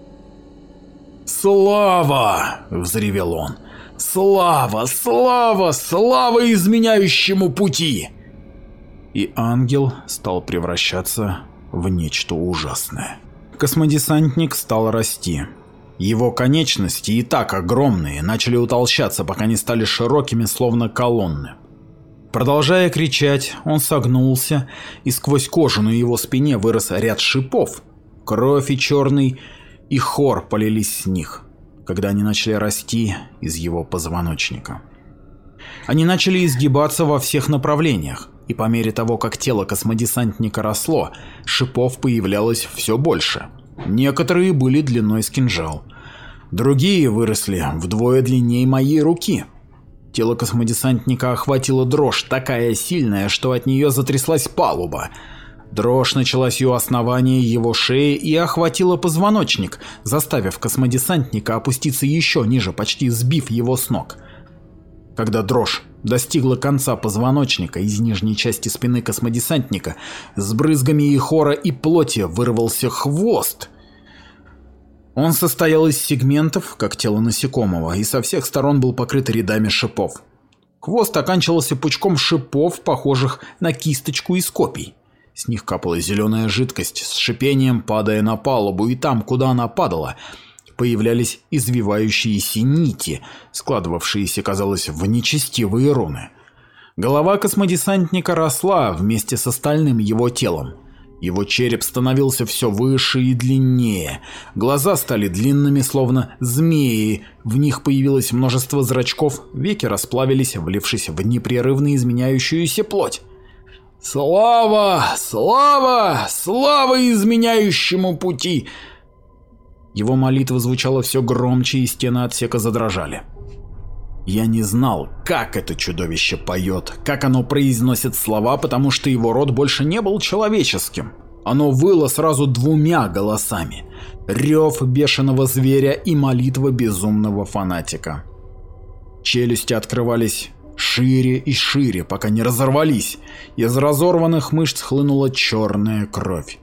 Speaker 1: «Слава!» — взревел он. «Слава! Слава! Слава изменяющему пути!» И ангел стал превращаться в нечто ужасное. Космодесантник стал расти. Его конечности, и так огромные, начали утолщаться, пока не стали широкими, словно колонны. Продолжая кричать, он согнулся, и сквозь кожу на его спине вырос ряд шипов. Кровь и черный и хор полились с них, когда они начали расти из его позвоночника. Они начали изгибаться во всех направлениях, и по мере того, как тело космодесантника росло, шипов появлялось все больше. Некоторые были длиной с кинжал, другие выросли вдвое длиннее моей руки. Тело космодесантника охватила дрожь, такая сильная, что от нее затряслась палуба. Дрожь началась у основания его шеи и охватила позвоночник, заставив космодесантника опуститься еще ниже, почти сбив его с ног. Когда дрожь достигла конца позвоночника, из нижней части спины космодесантника с брызгами и хора и плоти вырвался хвост. Он состоял из сегментов, как тело насекомого, и со всех сторон был покрыт рядами шипов. Хвост оканчивался пучком шипов, похожих на кисточку из копий. С них капала зеленая жидкость, с шипением падая на палубу, и там, куда она падала, появлялись извивающиеся нити, складывавшиеся, казалось, в нечестивые руны. Голова космодесантника росла вместе с остальным его телом. Его череп становился все выше и длиннее, глаза стали длинными, словно змеи, в них появилось множество зрачков, веки расплавились, влившись в непрерывно изменяющуюся плоть. «Слава! Слава! Слава изменяющему пути!» Его молитва звучала все громче, и стены отсека задрожали. Я не знал, как это чудовище поет, как оно произносит слова, потому что его рот больше не был человеческим. Оно выло сразу двумя голосами: рев бешеного зверя и молитва безумного фанатика. Челюсти открывались шире и шире, пока не разорвались. Из разорванных мышц хлынула черная кровь.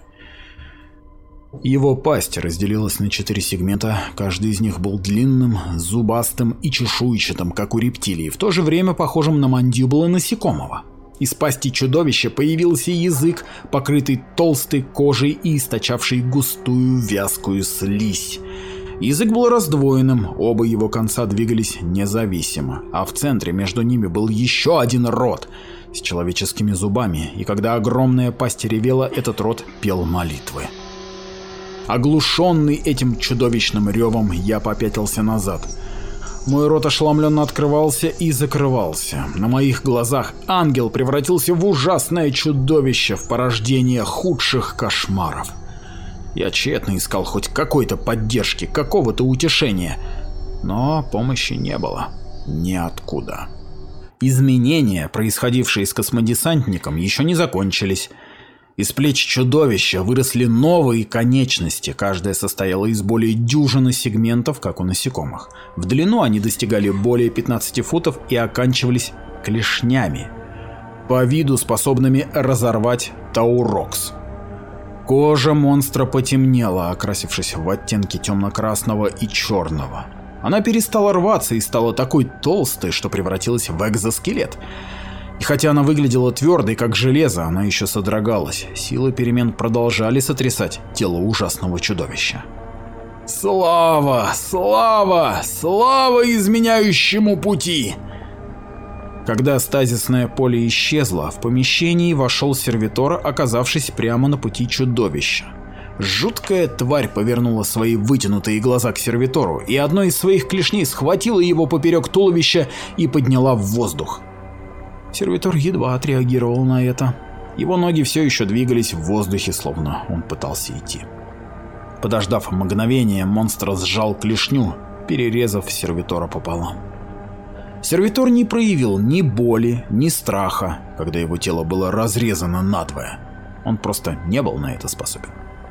Speaker 1: Его пасть разделилась на четыре сегмента, каждый из них был длинным, зубастым и чешуйчатым, как у рептилий, в то же время похожим на мандибулы насекомого. Из пасти чудовища появился язык, покрытый толстой кожей и источавший густую вязкую слизь. Язык был раздвоенным, оба его конца двигались независимо, а в центре между ними был еще один рот с человеческими зубами, и когда огромная пасть ревела, этот рот пел молитвы. Оглушенный этим чудовищным ревом, я попятился назад. Мой рот ошеломленно открывался и закрывался. На моих глазах ангел превратился в ужасное чудовище, в порождение худших кошмаров. Я тщетно искал хоть какой-то поддержки, какого-то утешения, но помощи не было ниоткуда. Изменения, происходившие с космодесантником, еще не закончились. Из плеч чудовища выросли новые конечности, каждая состояла из более дюжины сегментов, как у насекомых. В длину они достигали более пятнадцати футов и оканчивались клешнями, по виду способными разорвать таурокс. Кожа монстра потемнела, окрасившись в оттенки темно-красного и черного. Она перестала рваться и стала такой толстой, что превратилась в экзоскелет. И хотя она выглядела твердой, как железо, она еще содрогалась. Силы перемен продолжали сотрясать тело ужасного чудовища. «Слава! Слава! Слава изменяющему пути!» Когда стазисное поле исчезло, в помещении вошел сервитор, оказавшись прямо на пути чудовища. Жуткая тварь повернула свои вытянутые глаза к сервитору, и одной из своих клешней схватила его поперек туловища и подняла в воздух. Сервитор едва отреагировал на это. Его ноги все еще двигались в воздухе, словно он пытался идти. Подождав мгновение, монстр сжал клешню, перерезав сервитора пополам. Сервитор не проявил ни боли, ни страха, когда его тело было разрезано надвое. Он просто не был на это способен.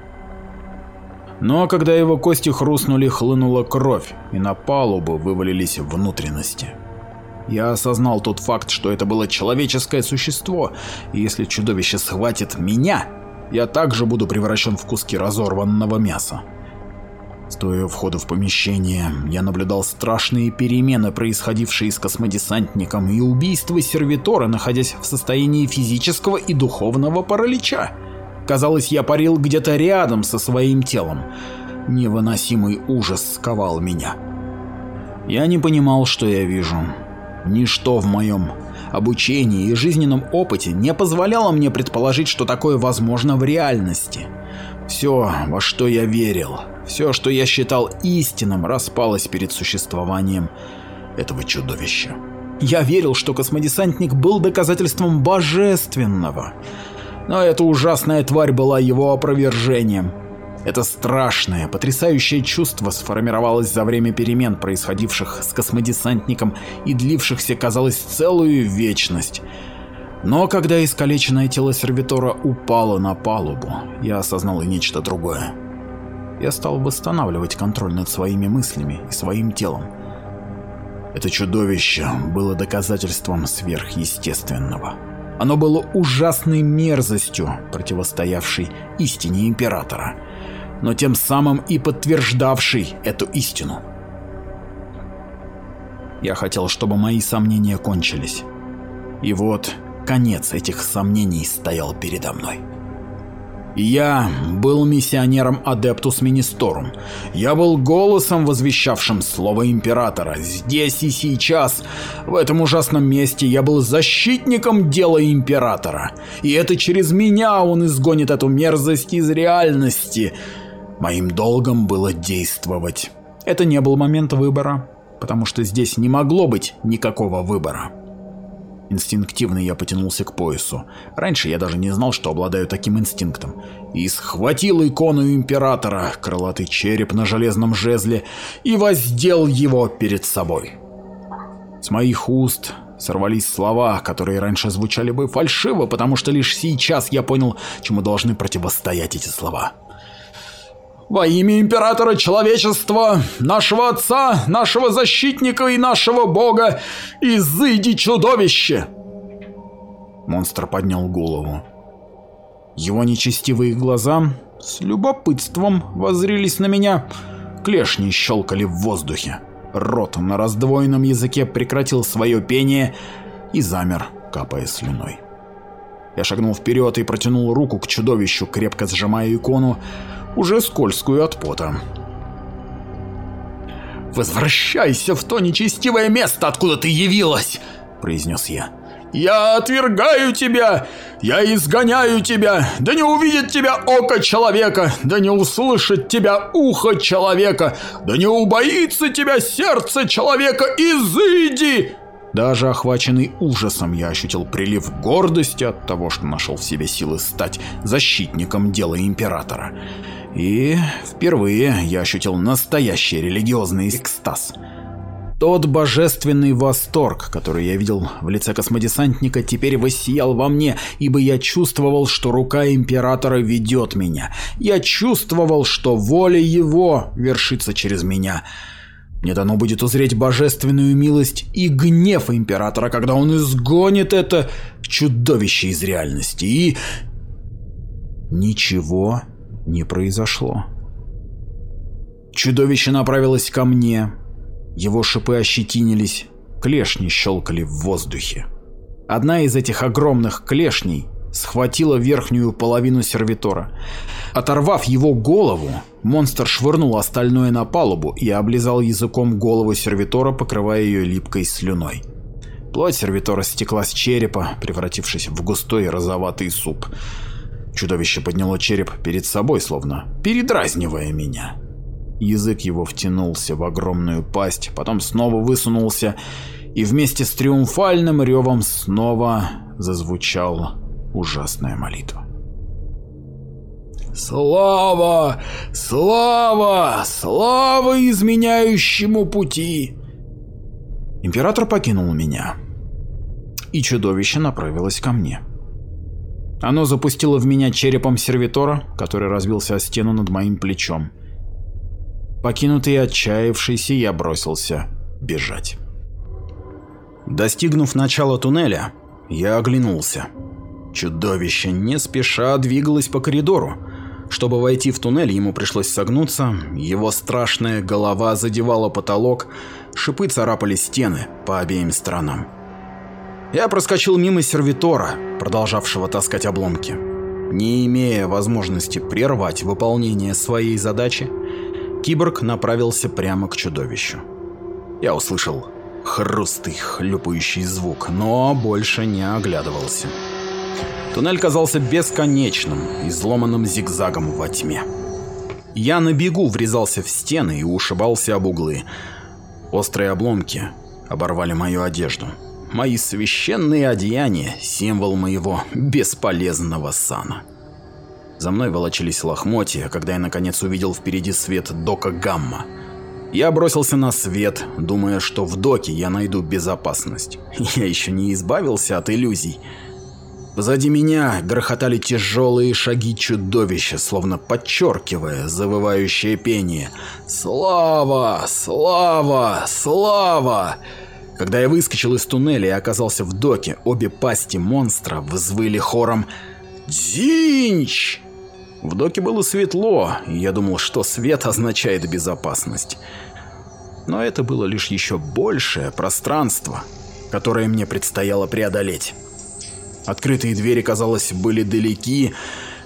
Speaker 1: Но когда его кости хрустнули, хлынула кровь, и на палубу вывалились внутренности. Я осознал тот факт, что это было человеческое существо, и если чудовище схватит меня, я также буду превращен в куски разорванного мяса. Стоя у входа в помещение, я наблюдал страшные перемены, происходившие с космодесантником, и убийство сервитора, находясь в состоянии физического и духовного паралича. Казалось, я парил где-то рядом со своим телом. Невыносимый ужас сковал меня. Я не понимал, что я вижу. Ничто в моем обучении и жизненном опыте не позволяло мне предположить, что такое возможно в реальности. Все, во что я верил, все, что я считал истинным, распалось перед существованием этого чудовища. Я верил, что космодесантник был доказательством божественного, но эта ужасная тварь была его опровержением. Это страшное, потрясающее чувство сформировалось за время перемен, происходивших с космодесантником и длившихся, казалось, целую вечность. Но когда искалеченное тело сервитора упало на палубу, я осознал и нечто другое. Я стал восстанавливать контроль над своими мыслями и своим телом. Это чудовище было доказательством сверхъестественного. Оно было ужасной мерзостью, противостоявшей истине Императора, но тем самым и подтверждавшей эту истину. Я хотел, чтобы мои сомнения кончились. И вот конец этих сомнений стоял передо мной. Я был миссионером Адептус Министорум. Я был голосом, возвещавшим слово Императора. Здесь и сейчас, в этом ужасном месте, я был защитником дела Императора. И это через меня он изгонит эту мерзость из реальности. Моим долгом было действовать. Это не был момент выбора, потому что здесь не могло быть никакого выбора. Инстинктивно я потянулся к поясу. Раньше я даже не знал, что обладаю таким инстинктом. И схватил икону Императора, крылатый череп на железном жезле, и воздел его перед собой. С моих уст сорвались слова, которые раньше звучали бы фальшиво, потому что лишь сейчас я понял, чему должны противостоять эти слова. «Во имя Императора Человечества, нашего Отца, нашего Защитника и нашего Бога, изыди, чудовище!» Монстр поднял голову. Его нечестивые глаза с любопытством воззрились на меня. Клешни щелкали в воздухе. Рот на раздвоенном языке прекратил свое пение и замер, капая слюной. Я шагнул вперед и протянул руку к чудовищу, крепко сжимая икону, уже скользкую от пота. «Возвращайся в то нечестивое место, откуда ты явилась!» – произнес я. «Я отвергаю тебя! Я изгоняю тебя! Да не увидит тебя око человека! Да не услышит тебя ухо человека! Да не убоится тебя сердце человека! Изыди!» Даже охваченный ужасом, я ощутил прилив гордости от того, что нашел в себе силы стать защитником дела Императора. И впервые я ощутил настоящий религиозный экстаз. Тот божественный восторг, который я видел в лице космодесантника, теперь воссиял во мне, ибо я чувствовал, что рука Императора ведет меня. Я чувствовал, что воля его вершится через меня. Мне дано будет узреть божественную милость и гнев Императора, когда он изгонит это чудовище из реальности. И ничего не произошло. Чудовище направилось ко мне. Его шипы ощетинились, клешни щелкали в воздухе. Одна из этих огромных клешней схватила верхнюю половину сервитора. Оторвав его голову, монстр швырнул остальное на палубу и облизал языком голову сервитора, покрывая ее липкой слюной. Плоть сервитора стекла с черепа, превратившись в густой розоватый суп. Чудовище подняло череп перед собой, словно передразнивая меня. Язык его втянулся в огромную пасть, потом снова высунулся, и вместе с триумфальным ревом снова зазвучала ужасная молитва. «Слава! Слава! Слава изменяющему пути!» Император покинул меня, и чудовище направилось ко мне. Оно запустило в меня черепом сервитора, который разбился о стену над моим плечом. Покинутый и отчаявшийся, я бросился бежать. Достигнув начала туннеля, я оглянулся. Чудовище не спеша двигалось по коридору. Чтобы войти в туннель, ему пришлось согнуться, его страшная голова задевала потолок, шипы царапали стены по обеим сторонам. Я проскочил мимо сервитора, продолжавшего таскать обломки. Не имея возможности прервать выполнение своей задачи, киборг направился прямо к чудовищу. Я услышал хрусткий, хлюпающий звук, но больше не оглядывался. Туннель казался бесконечным, изломанным зигзагом во тьме. Я на бегу врезался в стены и ушибался об углы. Острые обломки оборвали мою одежду. Мои священные одеяния — символ моего бесполезного сана. За мной волочились лохмотья, когда я наконец увидел впереди свет дока Гамма. Я бросился на свет, думая, что в доке я найду безопасность. Я еще не избавился от иллюзий. Позади меня грохотали тяжелые шаги чудовища, словно подчеркивая завывающее пение. «Слава! Слава! Слава!» Когда я выскочил из туннеля и оказался в доке, обе пасти монстра взвыли хором «Дзинч!». В доке было светло, и я думал, что свет означает безопасность. Но это было лишь еще большее пространство, которое мне предстояло преодолеть. Открытые двери, казалось, были далеки,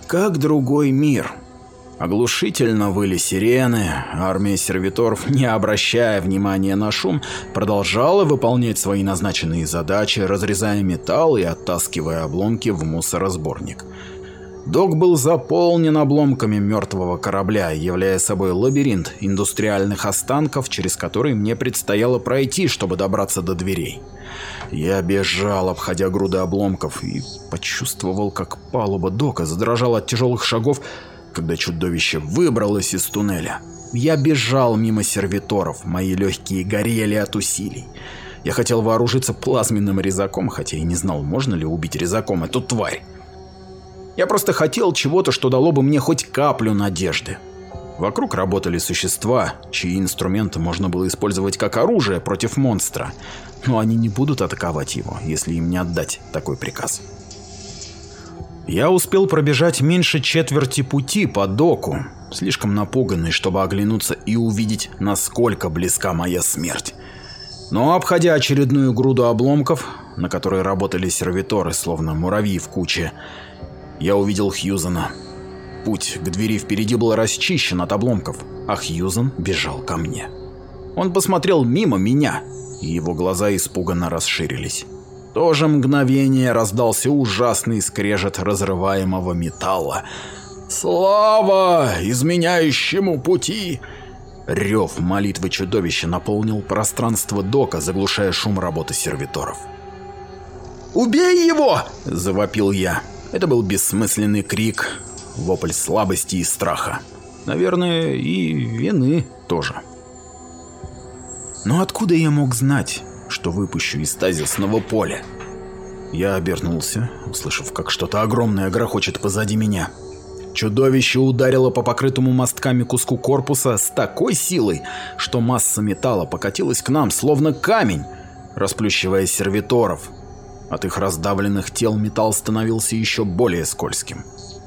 Speaker 1: как другой мир. Оглушительно выли сирены, армия сервиторов, не обращая внимания на шум, продолжала выполнять свои назначенные задачи, разрезая металл и оттаскивая обломки в мусоросборник. Док был заполнен обломками мертвого корабля, являя собой лабиринт индустриальных останков, через который мне предстояло пройти, чтобы добраться до дверей. Я бежал, обходя груды обломков, и почувствовал, как палуба дока задрожала от тяжелых шагов, когда чудовище выбралось из туннеля. Я бежал мимо сервиторов, мои легкие горели от усилий. Я хотел вооружиться плазменным резаком, хотя и не знал, можно ли убить резаком эту тварь. Я просто хотел чего-то, что дало бы мне хоть каплю надежды. Вокруг работали существа, чьи инструменты можно было использовать как оружие против монстра, но они не будут атаковать его, если им не отдать такой приказ. Я успел пробежать меньше четверти пути по доку, слишком напуганный, чтобы оглянуться и увидеть, насколько близка моя смерть. Но обходя очередную груду обломков, на которой работали сервиторы, словно муравьи в куче, я увидел Хьюзена. Путь к двери впереди был расчищен от обломков, а Хьюзен бежал ко мне. Он посмотрел мимо меня, и его глаза испуганно расширились. В то же мгновение раздался ужасный скрежет разрываемого металла. «Слава изменяющему пути!» Рев молитвы чудовища наполнил пространство дока, заглушая шум работы сервиторов. «Убей его!» – завопил я. Это был бессмысленный крик, вопль слабости и страха. Наверное, и вины тоже. Но откуда я мог знать, что выпущу из стазисного поля? Я обернулся, услышав, как что-то огромное грохочет позади меня. Чудовище ударило по покрытому мостками куску корпуса с такой силой, что масса металла покатилась к нам, словно камень, расплющивая сервиторов. От их раздавленных тел металл становился еще более скользким.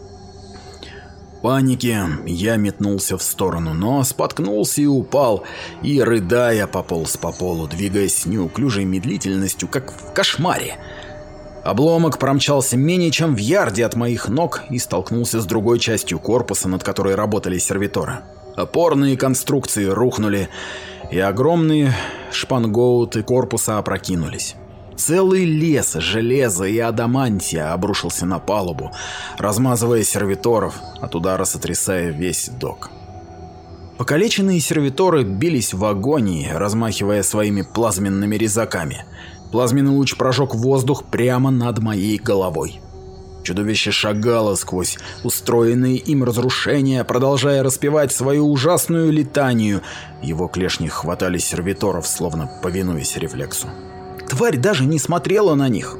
Speaker 1: В панике я метнулся в сторону, но споткнулся и упал, и, рыдая, пополз по полу, двигаясь с неуклюжей медлительностью, как в кошмаре. Обломок промчался менее чем в ярде от моих ног и столкнулся с другой частью корпуса, над которой работали сервиторы. Опорные конструкции рухнули, и огромные шпангоуты корпуса опрокинулись. Целый лес железа и адамантия обрушился на палубу, размазывая сервиторов, от удара сотрясая весь док. Покалеченные сервиторы бились в агонии, размахивая своими плазменными резаками. Плазменный луч прожег воздух прямо над моей головой. Чудовище шагало сквозь устроенные им разрушения, продолжая распевать свою ужасную летанию. Его клешни хватали сервиторов, словно повинуясь рефлексу. Тварь даже не смотрела на них,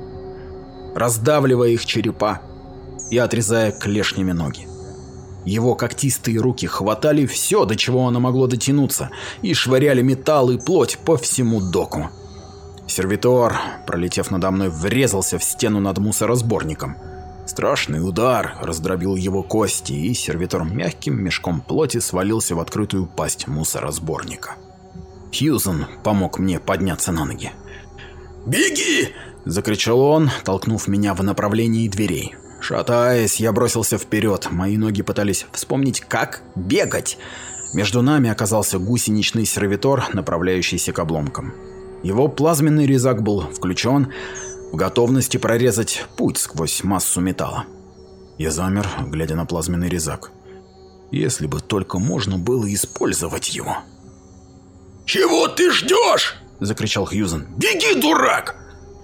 Speaker 1: раздавливая их черепа и отрезая клешнями ноги. Его когтистые руки хватали все, до чего оно могло дотянуться, и швыряли металл и плоть по всему доку. Сервитор, пролетев надо мной, врезался в стену над мусоросборником. Страшный удар раздробил его кости, и сервитор мягким мешком плоти свалился в открытую пасть мусоросборника. Хьюзен помог мне подняться на ноги.
Speaker 2: «Беги!»
Speaker 1: – закричал он, толкнув меня в направлении дверей. Шатаясь, я бросился вперед. Мои ноги пытались вспомнить, как бегать. Между нами оказался гусеничный сервитор, направляющийся к обломкам. Его плазменный резак был включен, в готовности прорезать путь сквозь массу металла. Я замер, глядя на плазменный резак. Если бы только можно было использовать его.
Speaker 2: «Чего ты ждешь?»
Speaker 1: – закричал Хьюзен.
Speaker 2: «Беги, дурак!»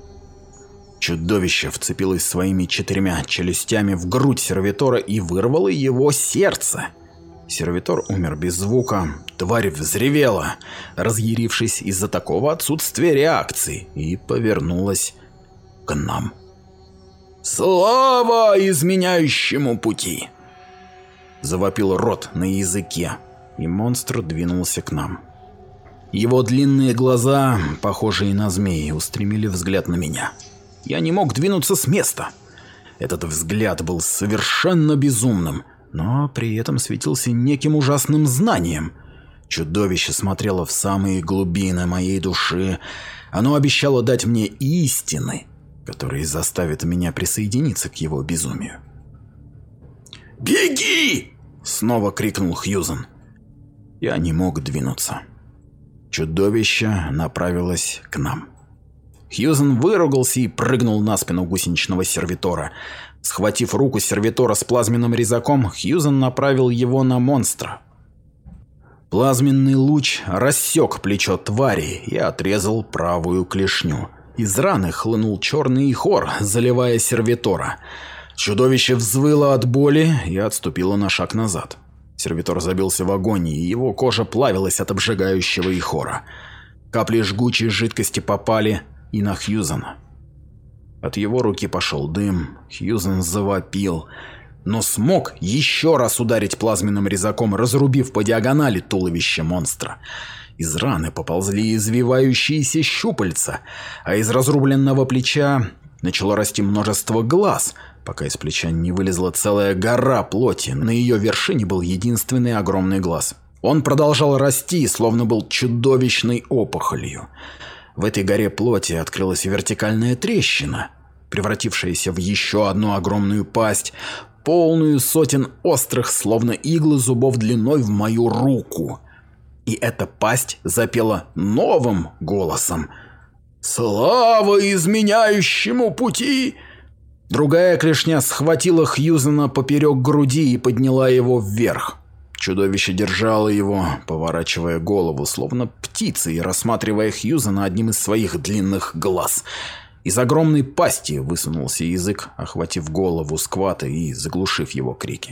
Speaker 1: Чудовище вцепилось своими четырьмя челюстями в грудь сервитора и вырвало его сердце. Сервитор умер без звука, тварь взревела, разъярившись из-за такого отсутствия реакции, и повернулась к нам. «Слава изменяющему пути!» Завопил рот на языке, и монстр двинулся к нам. Его длинные глаза, похожие на змеи, устремили взгляд на меня. Я не мог двинуться с места. Этот взгляд был совершенно безумным, но при этом светился неким ужасным знанием. Чудовище смотрело в самые глубины моей души. Оно обещало дать мне истины, которые заставят меня присоединиться к его безумию.
Speaker 2: «Беги!» — снова крикнул Хьюзен.
Speaker 1: Я не мог двинуться. Чудовище направилось к нам. Хьюзен выругался и прыгнул на спину гусеничного сервитора. Схватив руку сервитора с плазменным резаком, Хьюзен направил его на монстра. Плазменный луч рассек плечо твари и отрезал правую клешню. Из раны хлынул черный ихор, заливая сервитора. Чудовище взвыло от боли и отступило на шаг назад. Сервитор забился в агонии, и его кожа плавилась от обжигающего ихора. Капли жгучей жидкости попали и на Хьюзена. От его руки пошел дым, Хьюзен завопил, но смог еще раз ударить плазменным резаком, разрубив по диагонали туловище монстра. Из раны поползли извивающиеся щупальца, а из разрубленного плеча начало расти множество глаз, пока из плеча не вылезла целая гора плоти. На ее вершине был единственный огромный глаз. Он продолжал расти, словно был чудовищной опухолью. В этой горе плоти открылась вертикальная трещина, превратившаяся в еще одну огромную пасть, полную сотен острых, словно иглы зубов длиной в мою руку. И эта пасть запела новым голосом: «Слава изменяющему пути!» Другая клешня схватила Хьюзена поперек груди и подняла его вверх. Чудовище держало его, поворачивая голову, словно птица, и рассматривая Хьюзена одним из своих длинных глаз. Из огромной пасти высунулся язык, охватив голову сквата и заглушив его крики.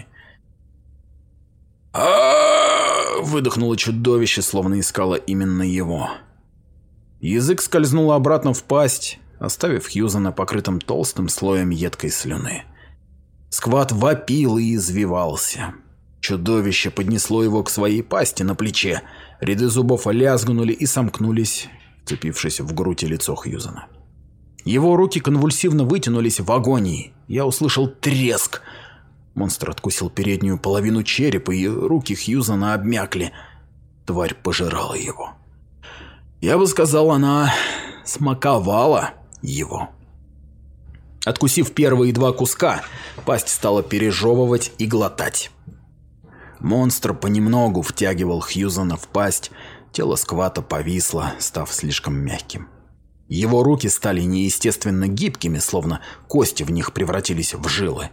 Speaker 2: а
Speaker 1: выдохнуло чудовище, словно искало именно его. Язык скользнул обратно в пасть, оставив Хьюзена покрытым толстым слоем едкой слюны. Скват вопил и извивался. Чудовище поднесло его к своей пасти на плече. Ряды зубов лязгнули и сомкнулись, вцепившись в грудь и лицо Хьюзена. Его руки конвульсивно вытянулись в агонии. Я услышал треск. Монстр откусил переднюю половину черепа, и руки Хьюзена обмякли. Тварь пожирала его. Я бы сказал, она смаковала его. Откусив первые два куска, пасть стала пережевывать и глотать. Монстр понемногу втягивал Хьюзена в пасть, тело сквата повисло, став слишком мягким. Его руки стали неестественно гибкими, словно кости в них превратились в жилы.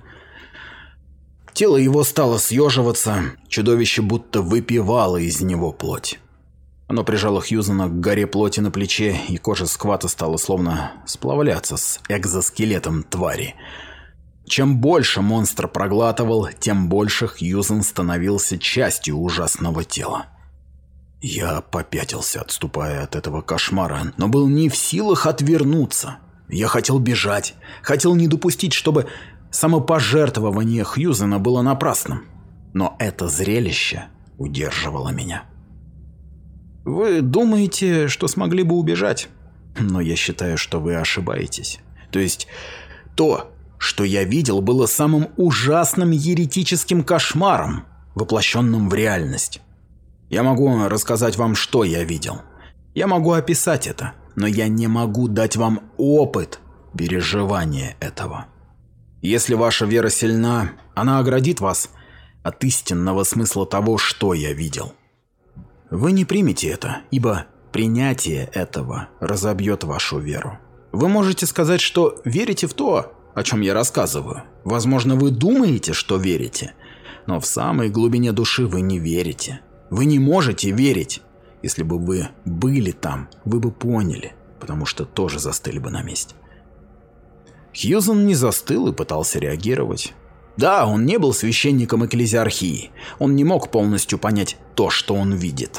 Speaker 1: Тело его стало съеживаться, чудовище будто выпивало из него плоть. Оно прижало Хьюзена к горе плоти на плече, и кожа сквата стала словно сплавляться с экзоскелетом твари. Чем больше монстр проглатывал, тем больше Хьюзен становился частью ужасного тела. Я попятился, отступая от этого кошмара, но был не в силах отвернуться. Я хотел бежать, хотел не допустить, чтобы самопожертвование Хьюзена было напрасным. Но это зрелище удерживало меня. Вы думаете, что смогли бы убежать? Но я считаю, что вы ошибаетесь. То есть то, что я видел, было самым ужасным еретическим кошмаром, воплощенным в реальность. Я могу рассказать вам, что я видел. Я могу описать это, но я не могу дать вам опыт переживания этого. Если ваша вера сильна, она оградит вас от истинного смысла того, что я видел. Вы не примете это, ибо принятие этого разобьет вашу веру. Вы можете сказать, что верите в то, о чем я рассказываю. Возможно, вы думаете, что верите, но в самой глубине души вы не верите. Вы не можете верить. Если бы вы были там, вы бы поняли, потому что тоже застыли бы на месте. Хьюзен не застыл и пытался реагировать. Да, он не был священником экклезиархии. Он не мог полностью понять то, что он видит.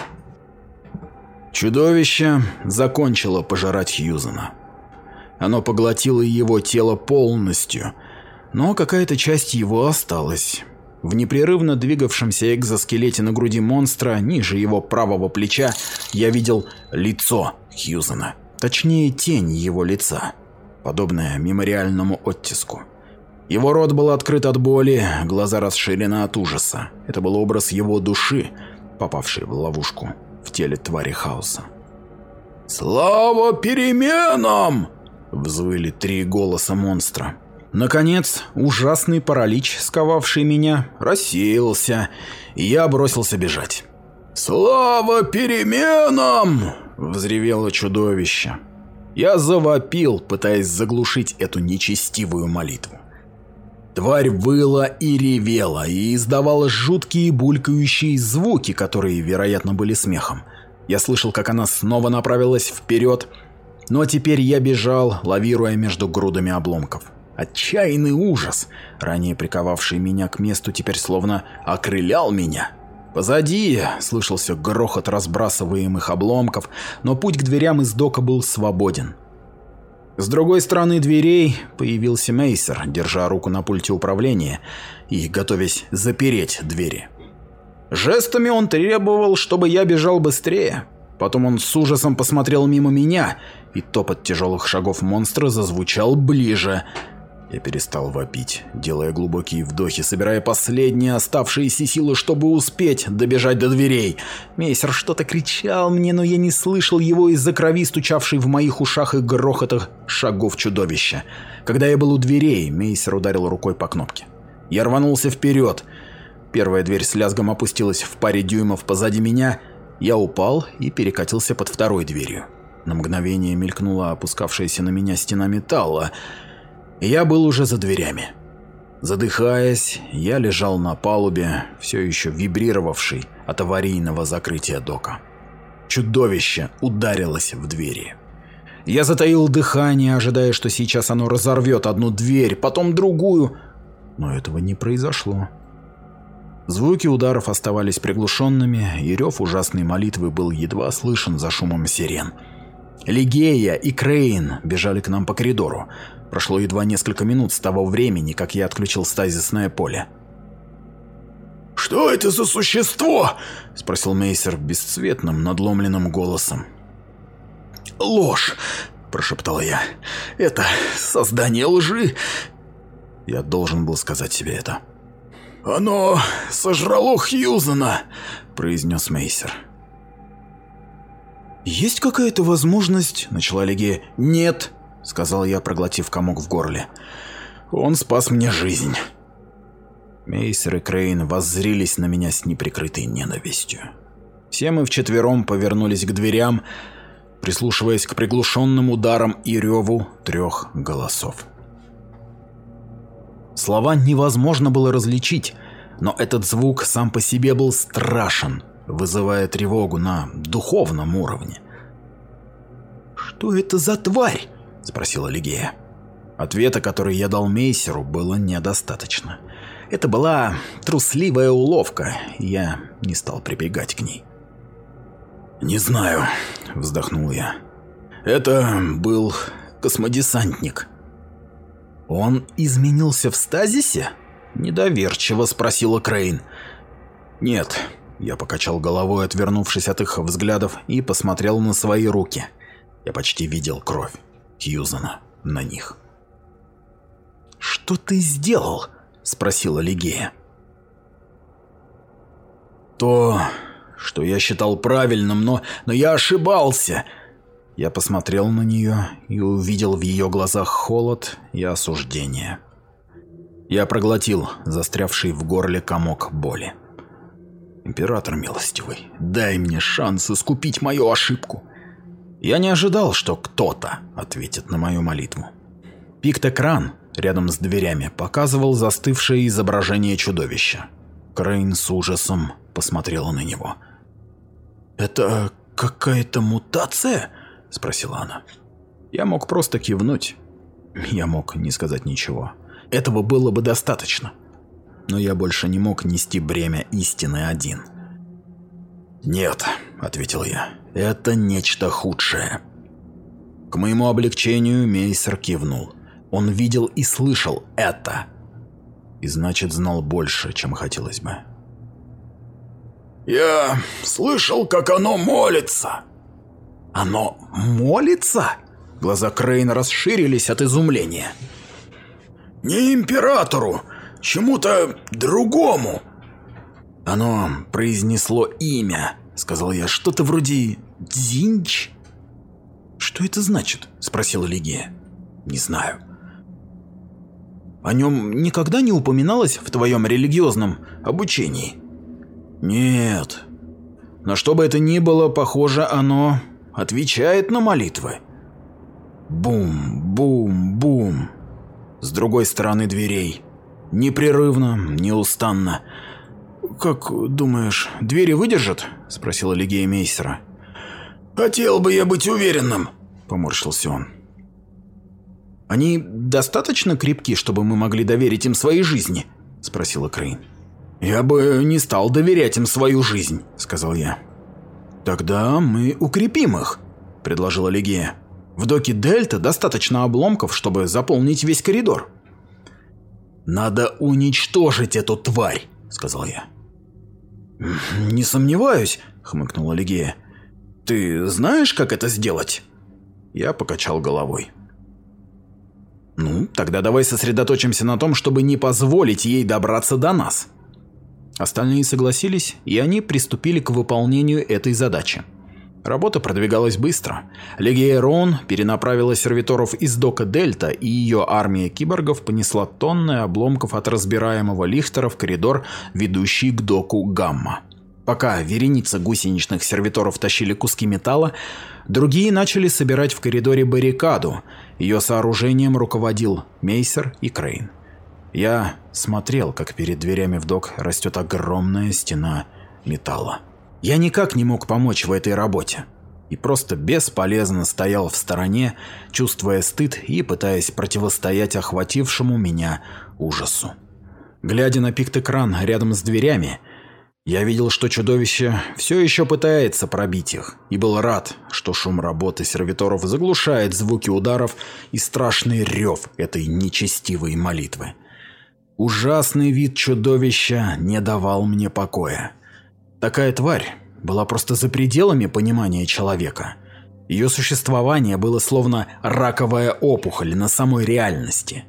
Speaker 1: Чудовище закончило пожирать Хьюзена. Оно поглотило его тело полностью, но какая-то часть его осталась. В непрерывно двигавшемся экзоскелете на груди монстра, ниже его правого плеча, я видел лицо Хьюзена. Точнее, тень его лица, подобная мемориальному оттиску. Его рот был открыт от боли, глаза расширены от ужаса. Это был образ его души, попавшей в ловушку в теле твари хаоса.
Speaker 2: «Слава переменам!»
Speaker 1: — взвыли три голоса монстра. Наконец, ужасный паралич, сковавший меня, рассеялся, и я бросился бежать.
Speaker 2: «Слава переменам!»
Speaker 1: — взревело чудовище. Я завопил, пытаясь заглушить эту нечестивую молитву. Тварь выла и ревела, и издавала жуткие булькающие звуки, которые, вероятно, были смехом. Я слышал, как она снова направилась вперед, но теперь я бежал, лавируя между грудами обломков. Отчаянный ужас, ранее приковавший меня к месту, теперь словно окрылял меня. Позади слышался грохот разбрасываемых обломков, но путь к дверям из дока был свободен. С другой стороны дверей появился Мейсер, держа руку на пульте управления и готовясь запереть двери. Жестами он требовал, чтобы я бежал быстрее. Потом он с ужасом посмотрел мимо меня, и топот тяжелых шагов монстра зазвучал ближе. Я перестал вопить, делая глубокие вдохи, собирая последние оставшиеся силы, чтобы успеть добежать до дверей. Мейсер что-то кричал мне, но я не слышал его из-за крови, стучавшей в моих ушах и грохота шагов чудовища. Когда я был у дверей, Мейсер ударил рукой по кнопке. Я рванулся вперед. Первая дверь с лязгом опустилась в паре дюймов позади меня. Я упал и перекатился под второй дверью. На мгновение мелькнула опускавшаяся на меня стена металла. Я был уже за дверями. Задыхаясь, я лежал на палубе, все еще вибрировавший от аварийного закрытия дока. Чудовище ударилось в двери. Я затаил дыхание, ожидая, что сейчас оно разорвет одну дверь, потом другую, но этого не произошло. Звуки ударов оставались приглушенными, и рев ужасной молитвы был едва слышен за шумом сирен. Лигея и Крейн бежали к нам по коридору. Прошло едва несколько минут с того времени, как я отключил стазисное поле.
Speaker 2: «Что это за существо?»
Speaker 1: — спросил Мейсер бесцветным, надломленным голосом.
Speaker 2: «Ложь!» — прошептал я. «Это создание лжи!»
Speaker 1: Я должен был сказать себе это.
Speaker 2: «Оно сожрало Хьюзена!» — произнес Мейсер.
Speaker 1: «Есть какая-то возможность?» — начала Лигея. «Нет!» — сказал я, проглотив комок в горле. «Он спас мне жизнь». Мейсер и Крейн воззрились на меня с неприкрытой ненавистью. Все мы вчетвером повернулись к дверям, прислушиваясь к приглушенным ударам и реву трех голосов. Слова невозможно было различить, но этот звук сам по себе был страшен, вызывая тревогу на духовном уровне. «Что это за тварь?» — спросила Лигея. Ответа, который я дал Мейсеру, было недостаточно. Это была трусливая уловка, и я не стал прибегать к ней.
Speaker 2: «Не знаю», — вздохнул я. «Это был космодесантник».
Speaker 1: «Он изменился в стазисе?» — недоверчиво спросила Крейн. «Нет», — я покачал головой, отвернувшись от их взглядов, и посмотрел на свои руки. Я почти видел кровь Хьюзена на них. «Что ты сделал?» — спросила Лигея. «То, что я считал правильным, но, но я ошибался». Я посмотрел на нее и увидел в ее глазах холод и осуждение. Я проглотил застрявший в горле комок боли. «Император милостивый, дай мне шанс искупить мою ошибку». Я не ожидал, что кто-то ответит на мою молитву. Пикт-экран рядом с дверями показывал застывшее изображение чудовища. Крейн с ужасом посмотрела на него. «Это какая-то мутация?» — спросила она. Я мог просто кивнуть. Я мог не сказать ничего. Этого было бы достаточно. Но я больше не мог нести бремя истины один. «Нет», — ответил я, — «это нечто худшее». К моему облегчению Мейсер кивнул. Он видел и слышал это. И значит, знал больше, чем хотелось бы.
Speaker 2: «Я слышал, как оно молится».
Speaker 1: «Оно молится?» Глаза Крейна расширились от изумления.
Speaker 2: «Не императору, чему-то другому».
Speaker 1: «Оно произнесло имя», — сказал я, — «что-то вроде Дзинч». «Что это значит?» — спросила Лигея. «Не знаю». О нем никогда не упоминалось в твоем религиозном обучении? Нет. Но что бы это ни было, похоже, оно отвечает на молитвы. Бум, бум, бум. С другой стороны дверей. Непрерывно, неустанно. «Как думаешь, двери выдержат?» – спросила Лигея Мейсера.
Speaker 2: «Хотел бы я быть уверенным»,
Speaker 1: – поморщился он. «Они достаточно крепки, чтобы мы могли доверить им свои жизни?» – спросила Крейн. «Я бы не стал доверять им свою жизнь», – сказал я. «Тогда мы укрепим их», – предложила Лигея. «В доке Дельта достаточно обломков, чтобы заполнить весь коридор». «Надо уничтожить эту тварь», – сказал я. «Не сомневаюсь», – хмыкнула Лигея. «Ты знаешь, как это сделать?» Я покачал головой. «Ну, тогда давай сосредоточимся на том, чтобы не позволить ей добраться до нас». Остальные согласились, и они приступили к выполнению этой задачи. Работа продвигалась быстро. Легия Роун перенаправила сервиторов из дока Дельта, и ее армия киборгов понесла тонны обломков от разбираемого лихтера в коридор, ведущий к доку Гамма. Пока вереница гусеничных сервиторов тащили куски металла, другие начали собирать в коридоре баррикаду. Ее сооружением руководил Мейсер и Крейн. Я смотрел, как перед дверями в док растет огромная стена металла. Я никак не мог помочь в этой работе и просто бесполезно стоял в стороне, чувствуя стыд и пытаясь противостоять охватившему меня ужасу. Глядя на пикт-экран рядом с дверями, я видел, что чудовище все еще пытается пробить их, и был рад, что шум работы сервиторов заглушает звуки ударов и страшный рев этой нечестивой молитвы. Ужасный вид чудовища не давал мне покоя. Такая тварь была просто за пределами понимания человека. Ее существование было словно раковая опухоль на самой реальности.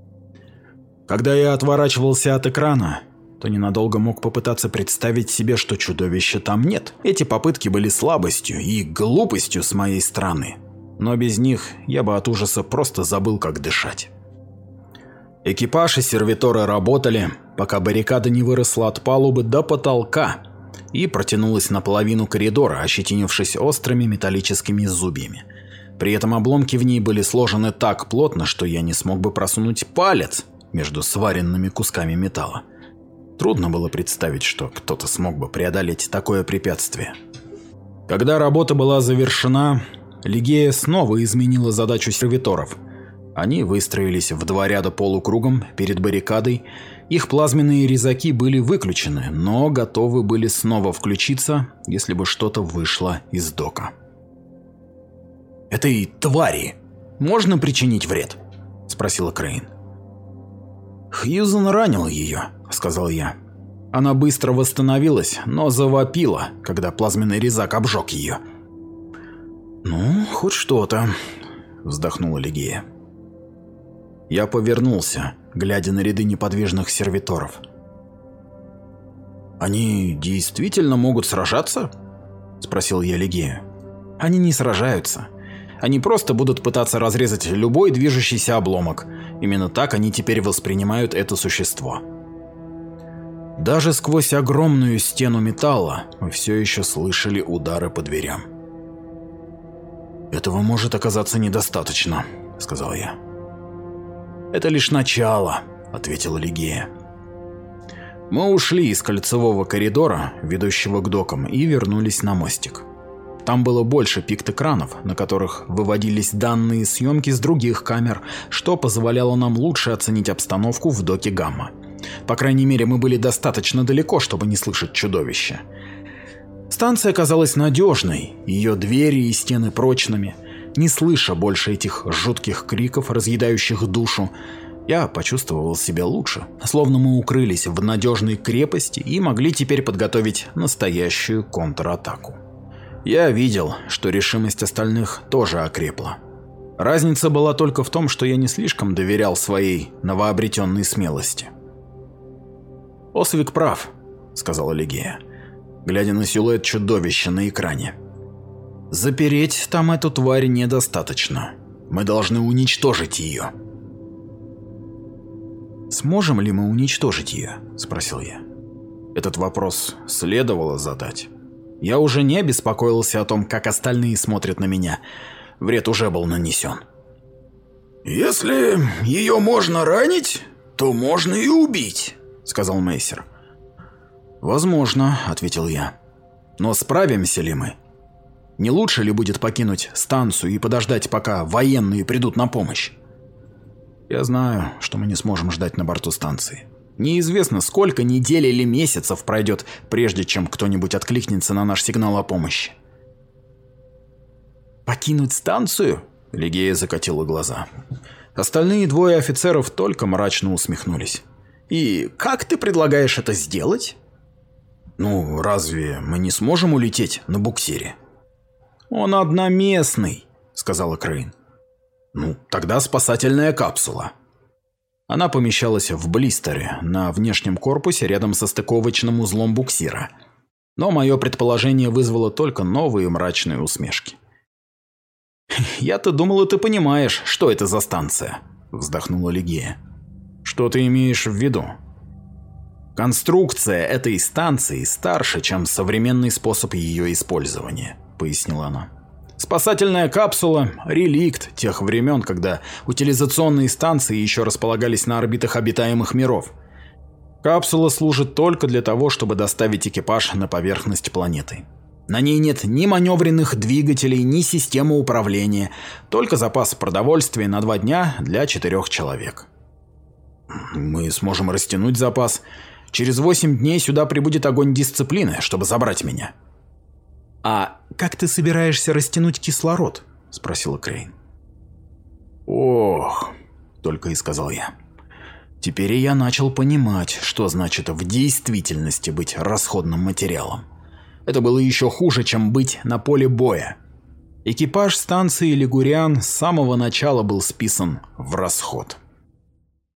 Speaker 1: Когда я отворачивался от экрана, то ненадолго мог попытаться представить себе, что чудовища там нет. Эти попытки были слабостью и глупостью с моей стороны. Но без них я бы от ужаса просто забыл, как дышать. Экипаж и сервиторы работали, пока баррикада не выросла от палубы до потолка и протянулась наполовину коридора, ощетинившись острыми металлическими зубьями. При этом обломки в ней были сложены так плотно, что я не смог бы просунуть палец между сваренными кусками металла. Трудно было представить, что кто-то смог бы преодолеть такое препятствие. Когда работа была завершена, Лигея снова изменила задачу сервиторов. Они выстроились в два ряда полукругом перед баррикадой. Их плазменные резаки были выключены, но готовы были снова включиться, если бы что-то вышло из дока. «Этой твари можно причинить вред?» – спросила Крейн. «Хьюзен ранил ее», – сказал я. Она быстро восстановилась, но завопила, когда плазменный резак обжег ее. «Ну, хоть что-то», – вздохнула Лигея. Я повернулся, глядя на ряды неподвижных сервиторов. «Они действительно могут сражаться?» – спросил я Лигею. «Они не сражаются. Они просто будут пытаться разрезать любой движущийся обломок. Именно так они теперь воспринимают это существо». Даже сквозь огромную стену металла мы все еще слышали удары по дверям. «Этого может оказаться недостаточно», – сказал я. «Это лишь начало», – ответила Лигея. Мы ушли из кольцевого коридора, ведущего к докам, и вернулись на мостик. Там было больше пикт-экранов, на которых выводились данные съемки с других камер, что позволяло нам лучше оценить обстановку в доке Гамма. По крайней мере, мы были достаточно далеко, чтобы не слышать чудовища. Станция оказалась надежной, ее двери и стены прочными. Не слыша больше этих жутких криков, разъедающих душу, я почувствовал себя лучше, словно мы укрылись в надежной крепости и могли теперь подготовить настоящую контратаку. Я видел, что решимость остальных тоже окрепла. Разница была только в том, что я не слишком доверял своей новообретенной смелости. «Освик прав», — сказала Лигея, глядя на силуэт чудовища на экране. «Запереть там эту тварь недостаточно. Мы должны уничтожить ее». «Сможем ли мы уничтожить ее?» – спросил я. Этот вопрос следовало задать. Я уже не беспокоился о том, как остальные смотрят на меня. Вред уже был нанесен.
Speaker 2: «Если ее можно ранить, то можно и убить», — сказал Мейсер.
Speaker 1: «Возможно», — ответил я. «Но справимся ли мы? Не лучше ли будет покинуть станцию и подождать, пока военные придут на помощь?» «Я знаю, что мы не сможем ждать на борту станции. Неизвестно, сколько недель или месяцев пройдет, прежде чем кто-нибудь откликнется на наш сигнал о помощи». «Покинуть станцию?» — Лигея закатила глаза. Остальные двое офицеров только мрачно усмехнулись. «И как ты предлагаешь это сделать?» «Ну, разве мы не сможем улететь на буксире?» «Он одноместный», — сказала Крейн. «Ну, тогда спасательная капсула». Она помещалась в блистере на внешнем корпусе рядом со стыковочным узлом буксира. Но мое предположение вызвало только новые мрачные усмешки. «Я-то думала, ты понимаешь, что это за станция», — вздохнула Лигея. «Что ты имеешь в виду?» «Конструкция этой станции старше, чем современный способ ее использования», — пояснила она. «Спасательная капсула – реликт тех времен, когда утилизационные станции еще располагались на орбитах обитаемых миров. Капсула служит только для того, чтобы доставить экипаж на поверхность планеты. На ней нет ни маневренных двигателей, ни системы управления, только запас продовольствия на два дня для четырех человек. Мы сможем растянуть запас. Через восемь дней сюда прибудет огонь дисциплины, чтобы забрать меня». «А как ты собираешься растянуть кислород?» – спросила Крейн. «Ох», – только и сказал я. Теперь я начал понимать, что значит в действительности быть расходным материалом. Это было еще хуже, чем быть на поле боя. Экипаж станции Лигуриан с самого начала был списан в расход.